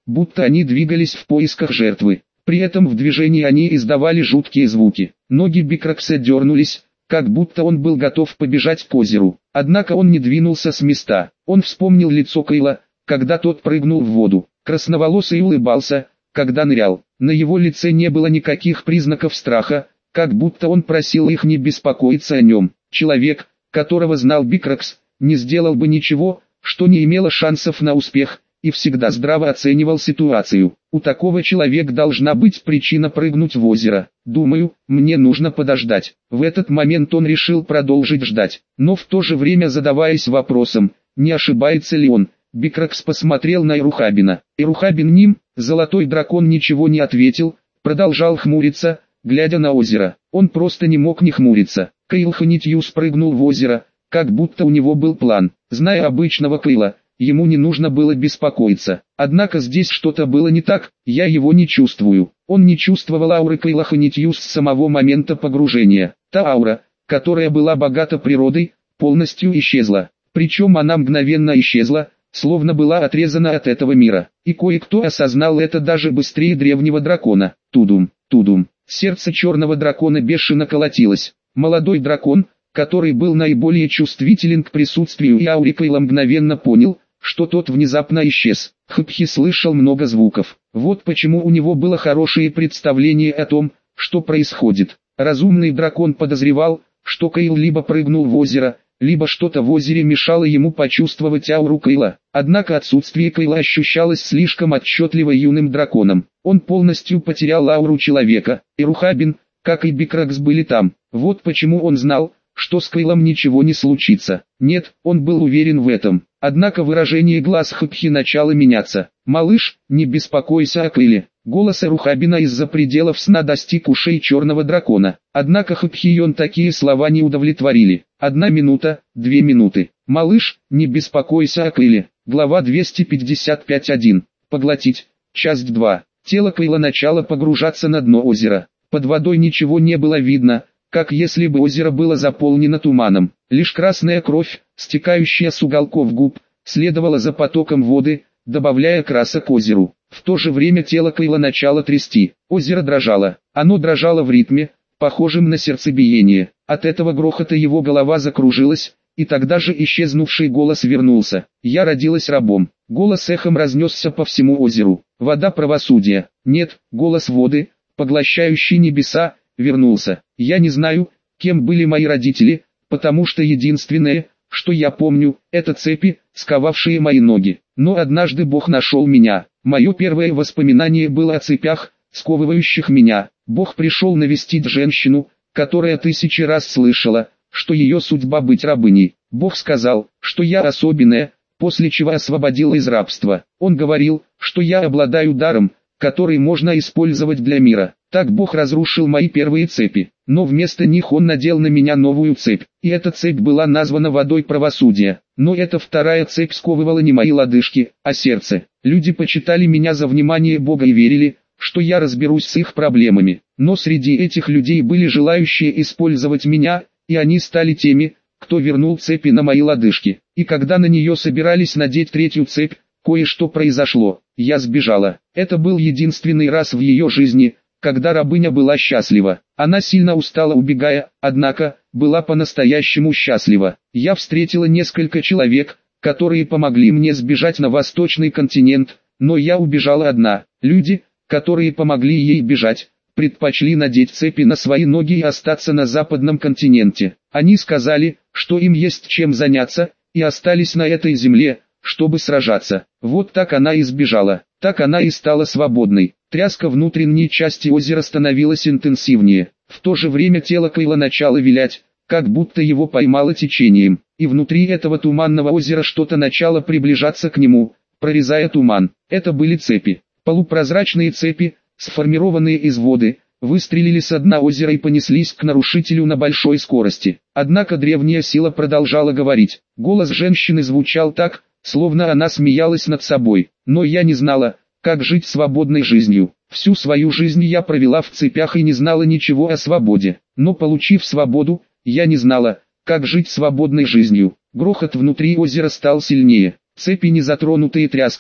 будто они двигались в поисках жертвы. При этом в движении они издавали жуткие звуки. Ноги Бикракса дернулись, как будто он был готов побежать к озеру. Однако он не двинулся с места. Он вспомнил лицо Кайла, когда тот прыгнул в воду. Красноволосый улыбался, когда нырял. На его лице не было никаких признаков страха, как будто он просил их не беспокоиться о нем. Человек, которого знал Бикракс, не сделал бы ничего, что не имело шансов на успех, и всегда здраво оценивал ситуацию. У такого человека должна быть причина прыгнуть в озеро. Думаю, мне нужно подождать. В этот момент он решил продолжить ждать, но в то же время задаваясь вопросом, не ошибается ли он. Бикракс посмотрел на Ирухабина. Ирухабин ним, золотой дракон ничего не ответил, продолжал хмуриться, глядя на озеро. Он просто не мог не хмуриться. Кайл Ханитью спрыгнул в озеро, как будто у него был план. Зная обычного Кайла, ему не нужно было беспокоиться. Однако здесь что-то было не так, я его не чувствую. Он не чувствовал ауры Кайла Ханитью с самого момента погружения. Та аура, которая была богата природой, полностью исчезла. Причем она мгновенно исчезла, словно была отрезана от этого мира. И кое-кто осознал это даже быстрее древнего дракона. Тудум, тудум. Сердце черного дракона бешено колотилось. Молодой дракон, который был наиболее чувствителен к присутствию и ауре Кайла, мгновенно понял, что тот внезапно исчез. Хпхи слышал много звуков. Вот почему у него было хорошее представление о том, что происходит. Разумный дракон подозревал, что Кайл либо прыгнул в озеро, либо что-то в озере мешало ему почувствовать ауру Кайла. Однако отсутствие Кайла ощущалось слишком отчетливо юным драконом. Он полностью потерял ауру человека. Ирухабин, как и Бикракс, были там. Вот почему он знал, что с Кайлом ничего не случится. Нет, он был уверен в этом. Однако выражение глаз Хпхи начало меняться. «Малыш, не беспокойся о Кайле». Голос Ирухабина из-за пределов сна достиг ушей черного дракона. Однако Хпхион такие слова не удовлетворили. Одна минута, две минуты. «Малыш, не беспокойся о Кайле». Глава двести пятьдесят пять точка один. Поглотить. Часть два. Тело Кайла начало погружаться на дно озера. Под водой ничего не было видно, как если бы озеро было заполнено туманом. Лишь красная кровь, стекающая с уголков губ, следовала за потоком воды, добавляя красок озеру. В то же время тело Кайла начало трясти. Озеро дрожало. Оно дрожало в ритме, похожем на сердцебиение. От этого грохота его голова закружилась, и тогда же исчезнувший голос вернулся. «Я родилась рабом». Голос эхом разнесся по всему озеру. «Вода правосудия». Нет, голос воды, поглощающий небеса, вернулся. «Я не знаю, кем были мои родители, потому что единственное, что я помню, это цепи, сковавшие мои ноги. Но однажды Бог нашел меня. Мое первое воспоминание было о цепях, сковывающих меня. Бог пришел навестить женщину, которая тысячи раз слышала, что ее судьба быть рабыней. Бог сказал, что я особенная, после чего освободил из рабства. Он говорил, что я обладаю даром, который можно использовать для мира. Так Бог разрушил мои первые цепи, но вместо них Он надел на меня новую цепь, и эта цепь была названа водой правосудия. Но эта вторая цепь сковывала не мои лодыжки, а сердце. Люди почитали меня за внимание Бога и верили, что я разберусь с их проблемами. Но среди этих людей были желающие использовать меня, и они стали теми, кто вернул цепи на мои лодыжки. И когда на нее собирались надеть третью цепь, кое-что произошло. Я сбежала. Это был единственный раз в ее жизни, когда рабыня была счастлива. Она сильно устала убегая, однако, была по-настоящему счастлива. Я встретила несколько человек, которые помогли мне сбежать на восточный континент, но я убежала одна. Люди, которые помогли ей бежать, предпочли надеть цепи на свои ноги и остаться на западном континенте. Они сказали, что им есть чем заняться, и остались на этой земле, чтобы сражаться. Вот так она и сбежала, так она и стала свободной. Тряска внутренней части озера становилась интенсивнее. В то же время тело Кайла начало вилять, как будто его поймало течением. И внутри этого туманного озера что-то начало приближаться к нему, прорезая туман. Это были цепи. Полупрозрачные цепи, сформированные из воды, выстрелили с дна озера и понеслись к нарушителю на большой скорости. Однако древняя сила продолжала говорить. Голос женщины звучал так, словно она смеялась над собой. Но я не знала, как жить свободной жизнью. Всю свою жизнь я провела в цепях и не знала ничего о свободе. Но получив свободу, я не знала, как жить свободной жизнью. Грохот внутри озера стал сильнее. Цепи, не затронутые тряской,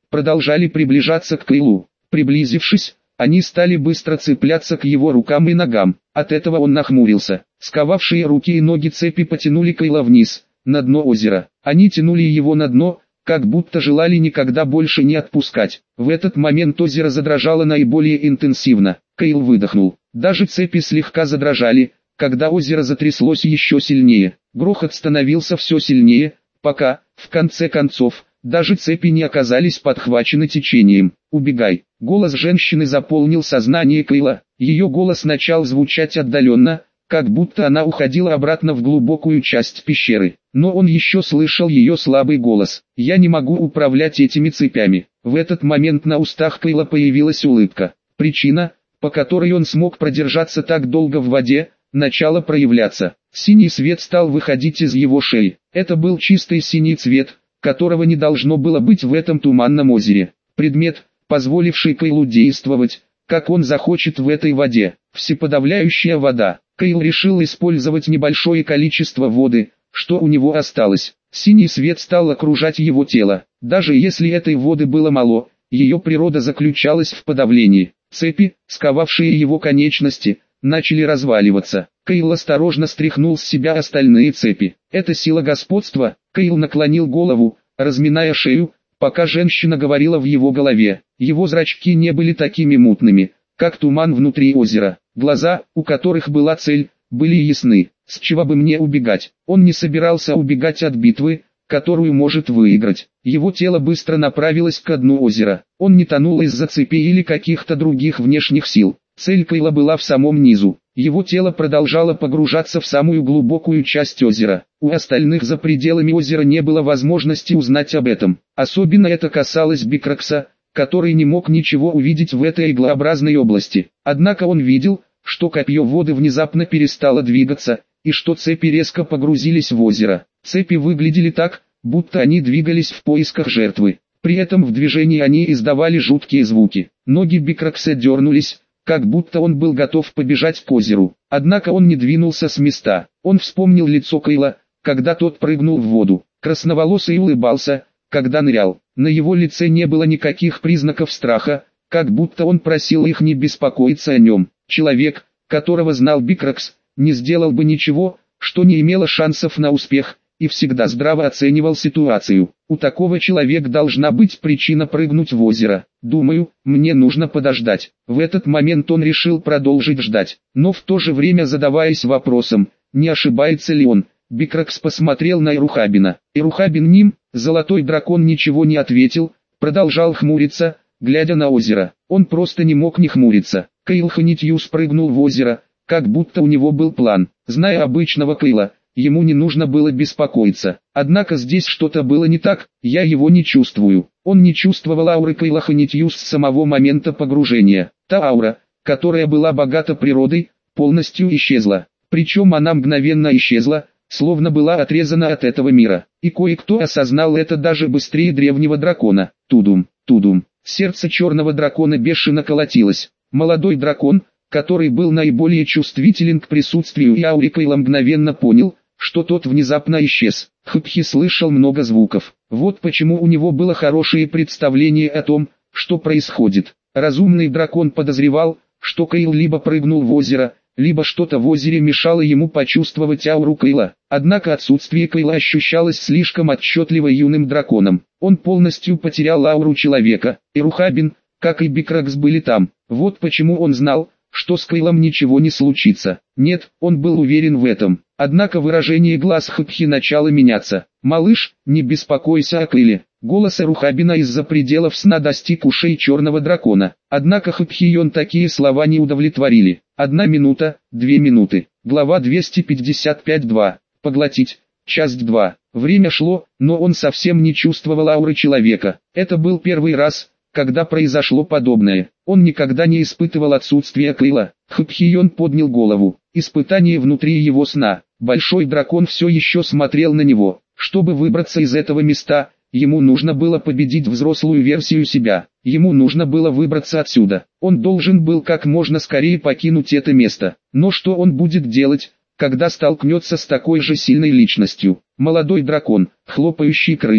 продолжали приближаться к Кайлу. Приблизившись, они стали быстро цепляться к его рукам и ногам. От этого он нахмурился. Сковавшие руки и ноги цепи потянули Кайла вниз, на дно озера. Они тянули его на дно, как будто желали никогда больше не отпускать. В этот момент озеро задрожало наиболее интенсивно. Кайл выдохнул. Даже цепи слегка задрожали, когда озеро затряслось еще сильнее. Грохот становился все сильнее, пока, в конце концов, даже цепи не оказались подхвачены течением. «Убегай!» Голос женщины заполнил сознание Кайла. Ее голос начал звучать отдаленно, как будто она уходила обратно в глубокую часть пещеры. Но он еще слышал ее слабый голос. «Я не могу управлять этими цепями». В этот момент на устах Кайла появилась улыбка. Причина, по которой он смог продержаться так долго в воде, начала проявляться. Синий свет стал выходить из его шеи. Это был чистый синий цвет, которого не должно было быть в этом туманном озере. Предмет, позволивший Кайлу действовать, как он захочет в этой воде. Всеподавляющая вода. Кайл решил использовать небольшое количество воды, что у него осталось. Синий свет стал окружать его тело. Даже если этой воды было мало, ее природа заключалась в подавлении. Цепи, сковавшие его конечности, начали разваливаться. Кайл осторожно стряхнул с себя остальные цепи. Это сила господства. Кайл наклонил голову, разминая шею, пока женщина говорила в его голове. Его зрачки не были такими мутными, как туман внутри озера. Глаза, у которых была цель, были ясны. С чего бы мне убегать? Он не собирался убегать от битвы, которую может выиграть. Его тело быстро направилось к дну озера. Он не тонул из-за цепей или каких-то других внешних сил. Цель Кайла была в самом низу. Его тело продолжало погружаться в самую глубокую часть озера. У остальных за пределами озера не было возможности узнать об этом. Особенно это касалось Бикракса, который не мог ничего увидеть в этой иглообразной области. Однако он видел, что копье воды внезапно перестало двигаться, и что цепи резко погрузились в озеро. Цепи выглядели так, будто они двигались в поисках жертвы. При этом в движении они издавали жуткие звуки. Ноги Бикракса дернулись, как будто он был готов побежать к озеру. Однако он не двинулся с места. Он вспомнил лицо Кайла, когда тот прыгнул в воду. Красноволосый улыбался, когда нырял. На его лице не было никаких признаков страха, как будто он просил их не беспокоиться о нем. Человек, которого знал Бикракс, не сделал бы ничего, что не имело шансов на успех, и всегда здраво оценивал ситуацию. У такого человека должна быть причина прыгнуть в озеро. Думаю, мне нужно подождать. В этот момент он решил продолжить ждать, но в то же время задаваясь вопросом, не ошибается ли он. Бикракс посмотрел на Ирухабина. Ирухабин ним, золотой дракон ничего не ответил, продолжал хмуриться, глядя на озеро. Он просто не мог не хмуриться. Кайл Ханитью спрыгнул в озеро, как будто у него был план. Зная обычного Кайла, ему не нужно было беспокоиться. Однако здесь что-то было не так, я его не чувствую. Он не чувствовал ауры Кайла Ханитью с самого момента погружения. Та аура, которая была богата природой, полностью исчезла. Причем она мгновенно исчезла, словно была отрезана от этого мира. И кое-кто осознал это даже быстрее древнего дракона. Тудум, тудум. Сердце черного дракона бешено колотилось. Молодой дракон, который был наиболее чувствителен к присутствию и ауре Кайла, мгновенно понял, что тот внезапно исчез. Хпхи слышал много звуков. Вот почему у него было хорошее представление о том, что происходит. Разумный дракон подозревал, что Кайл либо прыгнул в озеро, либо что-то в озере мешало ему почувствовать ауру Кайла. Однако отсутствие Кайла ощущалось слишком отчетливо юным драконом. Он полностью потерял ауру человека. Ирухабин, как и Бикракс, были там. Вот почему он знал, что с Кайлом ничего не случится. Нет, он был уверен в этом. Однако выражение глаз Хпхи начало меняться. «Малыш, не беспокойся о Кайле». Голос Ирухабина из-за пределов сна достиг ушей черного дракона. Однако Хпхион такие слова не удовлетворили. Одна минута, две минуты. Глава двести пятьдесят пять два. Поглотить. Часть два. Время шло, но он совсем не чувствовал ауры человека. Это был первый раз, когда произошло подобное. Он никогда не испытывал отсутствие Кайла. Хпхион поднял голову. Испытание внутри его сна. Большой дракон все еще смотрел на него. Чтобы выбраться из этого места, ему нужно было победить взрослую версию себя. Ему нужно было выбраться отсюда. Он должен был как можно скорее покинуть это место. Но что он будет делать, когда столкнется с такой же сильной личностью? Молодой дракон, хлопающий крыльями,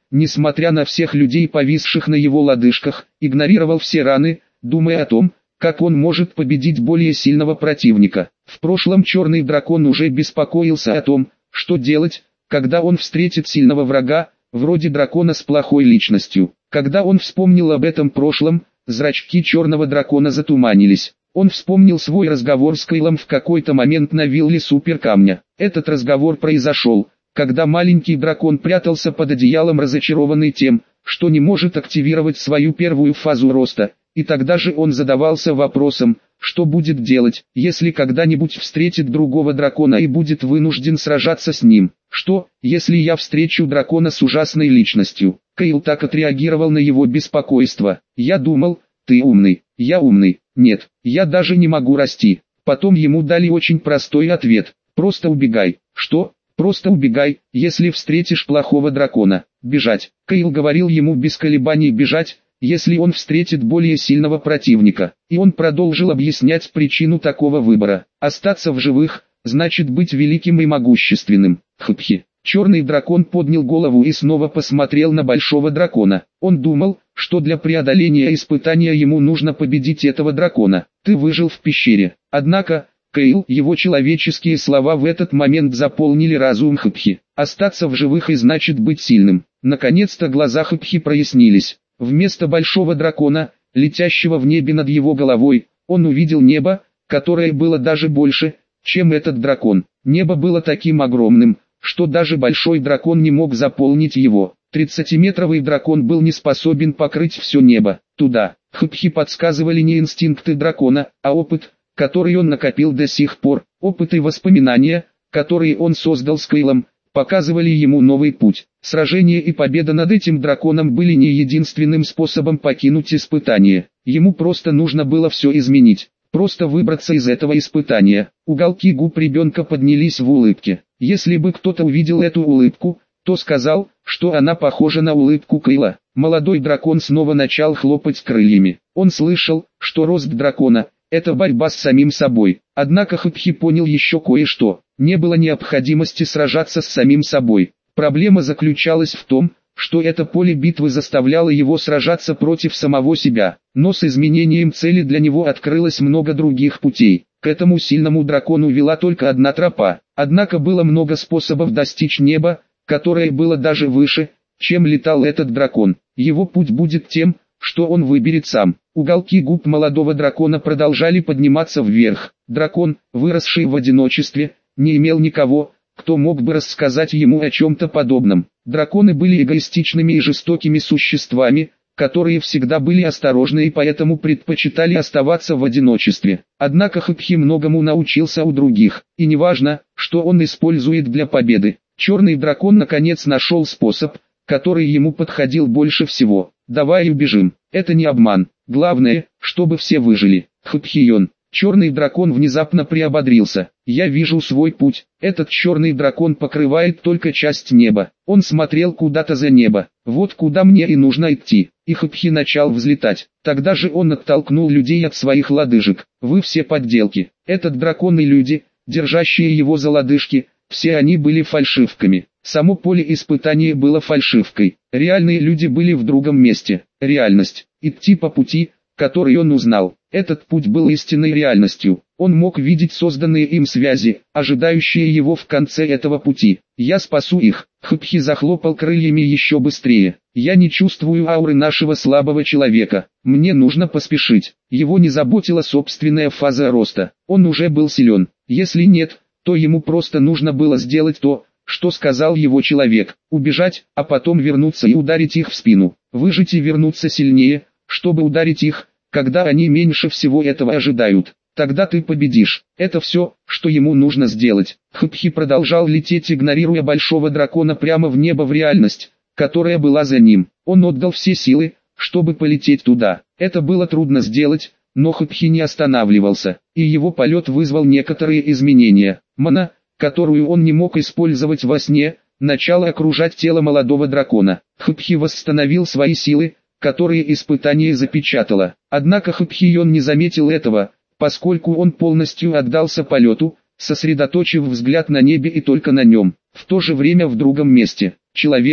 несмотря на всех людей, повисших на его лодыжках, игнорировал все раны, думая о том, как он может победить более сильного противника. В прошлом черный дракон уже беспокоился о том, что делать, когда он встретит сильного врага, вроде дракона с плохой личностью. Когда он вспомнил об этом прошлом, зрачки черного дракона затуманились. Он вспомнил свой разговор с Кейлом в какой-то момент на вилле суперкамня. Этот разговор произошел, когда маленький дракон прятался под одеялом, разочарованный тем, что не может активировать свою первую фазу роста, и тогда же он задавался вопросом, что будет делать, если когда-нибудь встретит другого дракона и будет вынужден сражаться с ним. Что, если я встречу дракона с ужасной личностью? Кейл так отреагировал на его беспокойство. Я думал, ты умный, я умный, нет, я даже не могу расти. Потом ему дали очень простой ответ, просто убегай. Что? Просто убегай, если встретишь плохого дракона. Бежать. Кейл говорил ему без колебаний бежать, если он встретит более сильного противника. И он продолжил объяснять причину такого выбора. Остаться в живых, значит быть великим и могущественным. Хпхи. Черный дракон поднял голову и снова посмотрел на большого дракона. Он думал, что для преодоления испытания ему нужно победить этого дракона. Ты выжил в пещере. Однако, Кейл, его человеческие слова в этот момент заполнили разум Хпхи. Остаться в живых и значит быть сильным. Наконец-то глаза Хпхи прояснились. Вместо большого дракона, летящего в небе над его головой, он увидел небо, которое было даже больше, чем этот дракон. Небо было таким огромным, что даже большой дракон не мог заполнить его. Тридцатиметровый дракон был не способен покрыть все небо. Туда, Хпхи подсказывали не инстинкты дракона, а опыт, который он накопил до сих пор. Опыт и воспоминания, которые он создал с Кейлом, показывали ему новый путь. Сражение и победа над этим драконом были не единственным способом покинуть испытание. Ему просто нужно было все изменить. Просто выбраться из этого испытания. Уголки губ ребенка поднялись в улыбке. Если бы кто-то увидел эту улыбку, то сказал, что она похожа на улыбку Кейла. Молодой дракон снова начал хлопать крыльями. Он слышал, что рост дракона – это борьба с самим собой. Однако Хпхи понял еще кое-что. Не было необходимости сражаться с самим собой. Проблема заключалась в том, что это поле битвы заставляло его сражаться против самого себя. Но с изменением цели для него открылось много других путей. К этому сильному дракону вела только одна тропа. Однако было много способов достичь неба, которое было даже выше, чем летал этот дракон. Его путь будет тем, что он выберет сам. Уголки губ молодого дракона продолжали подниматься вверх. Дракон, выросший в одиночестве, не имел никого, кто мог бы рассказать ему о чем-то подобном. Драконы были эгоистичными и жестокими существами, которые всегда были осторожны и поэтому предпочитали оставаться в одиночестве. Однако Хпхи многому научился у других, и неважно, что он использует для победы. Черный дракон наконец нашел способ, который ему подходил больше всего. Давай убежим. Это не обман. Главное, чтобы все выжили. Хпхион. Черный дракон внезапно приободрился. Я вижу свой путь. Этот черный дракон покрывает только часть неба. Он смотрел куда-то за небо. Вот куда мне и нужно идти. И Хпхи начал взлетать. Тогда же он оттолкнул людей от своих лодыжек. Вы все подделки. Этот дракон и люди, держащие его за лодыжки, все они были фальшивками. Само поле испытания было фальшивкой. Реальные люди были в другом месте. Реальность. Идти по пути, который он узнал. Этот путь был истинной реальностью. Он мог видеть созданные им связи, ожидающие его в конце этого пути. Я спасу их. Хпхи захлопал крыльями еще быстрее. Я не чувствую ауры нашего слабого человека. Мне нужно поспешить. Его не заботила собственная фаза роста. Он уже был силен. Если нет, то ему просто нужно было сделать то, что сказал его человек. Убежать, а потом вернуться и ударить их в спину. Выжить и вернуться сильнее, чтобы ударить их, когда они меньше всего этого ожидают. Тогда ты победишь. Это все, что ему нужно сделать. Хпхи продолжал лететь, игнорируя большого дракона прямо в небо, в реальность, которая была за ним. Он отдал все силы, чтобы полететь туда. Это было трудно сделать, но Хпхи не останавливался, и его полет вызвал некоторые изменения. Мана, которую он не мог использовать во сне, начала окружать тело молодого дракона. Хпхи восстановил свои силы, которые испытание запечатало. Однако Хпхион не заметил этого, поскольку он полностью отдался полету, сосредоточив взгляд на небе и только на нем. В то же время в другом месте, человек,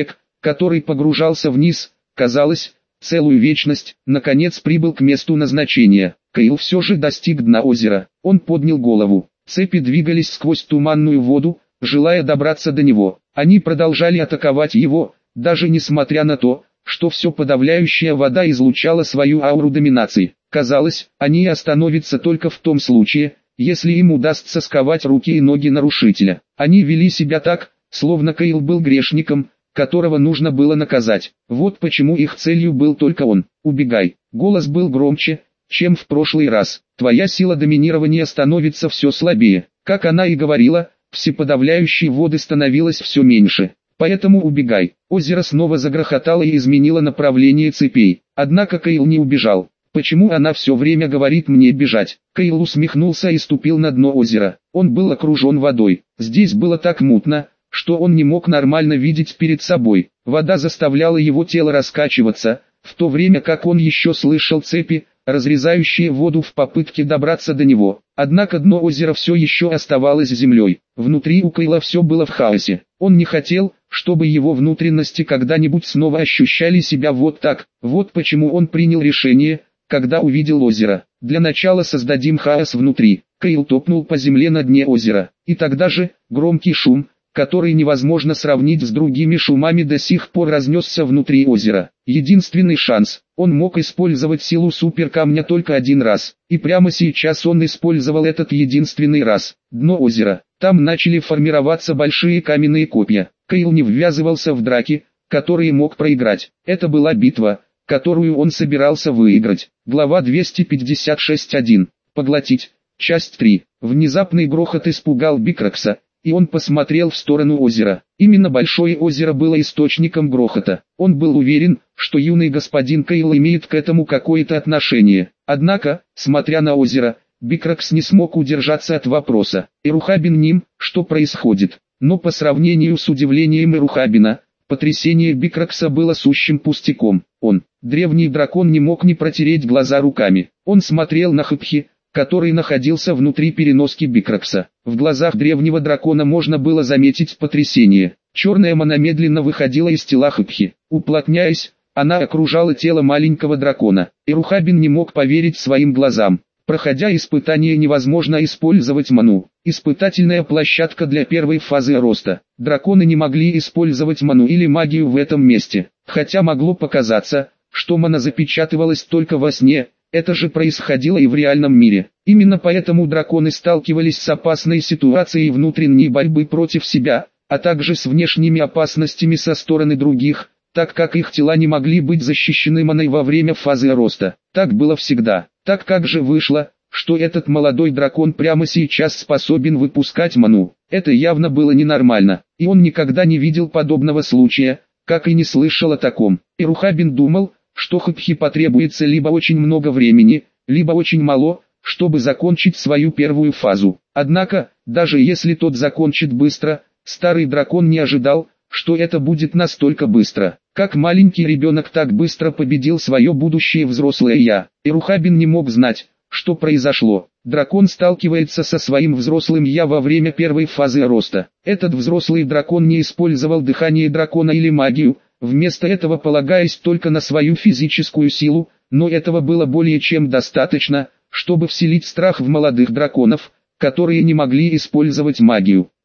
который погружался вниз, казалось, целую вечность, наконец прибыл к месту назначения. Кайл все же достиг дна озера. Он поднял голову. Цепи двигались сквозь туманную воду, желая добраться до него. Они продолжали атаковать его, даже несмотря на то, что все подавляющая вода излучала свою ауру доминации. Казалось, они остановятся только в том случае, если им удастся сковать руки и ноги нарушителя. Они вели себя так, словно Кайл был грешником, которого нужно было наказать. Вот почему их целью был только он. «Убегай». Голос был громче, чем в прошлый раз. «Твоя сила доминирования становится все слабее». Как она и говорила, всеподавляющей воды становилось все меньше. Поэтому убегай. Озеро снова загрохотало и изменило направление цепей. Однако Кайл не убежал. Почему она все время говорит мне бежать? Кайл усмехнулся и ступил на дно озера. Он был окружен водой. Здесь было так мутно, что он не мог нормально видеть перед собой. Вода заставляла его тело раскачиваться, в то время как он еще слышал цепи, разрезающие воду в попытке добраться до него. Однако дно озера все еще оставалось землей. Внутри у Кайла все было в хаосе. Он не хотел, чтобы его внутренности когда-нибудь снова ощущали себя вот так. Вот почему он принял решение, когда увидел озеро. Для начала создадим хаос внутри. Кайл топнул по земле на дне озера. И тогда же, громкий шум, который невозможно сравнить с другими шумами, до сих пор разнесся внутри озера. Единственный шанс. Он мог использовать силу суперкамня только один раз. И прямо сейчас он использовал этот единственный раз. Дно озера. Там начали формироваться большие каменные копья. Кайл не ввязывался в драки, которые мог проиграть. Это была битва, которую он собирался выиграть. Глава двести пятьдесят шесть один. Поглотить. Часть три. Внезапный грохот испугал Бикракса, и он посмотрел в сторону озера. Именно большое озеро было источником грохота. Он был уверен, что юный господин Кайл имеет к этому какое-то отношение. Однако, смотря на озеро, Бикракс не смог удержаться от вопроса: «Ирухабин Ним, что происходит?» Но по сравнению с удивлением Ирухабина, потрясение Бикракса было сущим пустяком. Он, древний дракон, не мог не протереть глаза руками. Он смотрел на Хыпхи, который находился внутри переноски Бикракса. В глазах древнего дракона можно было заметить потрясение. Черная мана медленно выходила из тела Хыпхи. Уплотняясь, она окружала тело маленького дракона. Ирухабин не мог поверить своим глазам. Проходя испытание, невозможно использовать ману. Испытательная площадка для первой фазы роста. Драконы не могли использовать ману или магию в этом месте. Хотя могло показаться, что мана запечатывалась только во сне. Это же происходило и в реальном мире. Именно поэтому драконы сталкивались с опасной ситуацией внутренней борьбы против себя, а также с внешними опасностями со стороны других, так как их тела не могли быть защищены маной во время фазы роста. Так было всегда. Так как же вышло, что этот молодой дракон прямо сейчас способен выпускать ману? Это явно было ненормально, и он никогда не видел подобного случая, как и не слышал о таком. Ирухабин думал, что Хыпхи потребуется либо очень много времени, либо очень мало, чтобы закончить свою первую фазу. Однако, даже если тот закончит быстро, старый дракон не ожидал, что это будет настолько быстро. Как маленький ребенок так быстро победил свое будущее взрослое я. Ирухабин не мог знать, что произошло. Дракон сталкивается со своим взрослым я во время первой фазы роста. Этот взрослый дракон не использовал дыхание дракона или магию, вместо этого полагаясь только на свою физическую силу, но этого было более чем достаточно, чтобы вселить страх в молодых драконов, которые не могли использовать магию.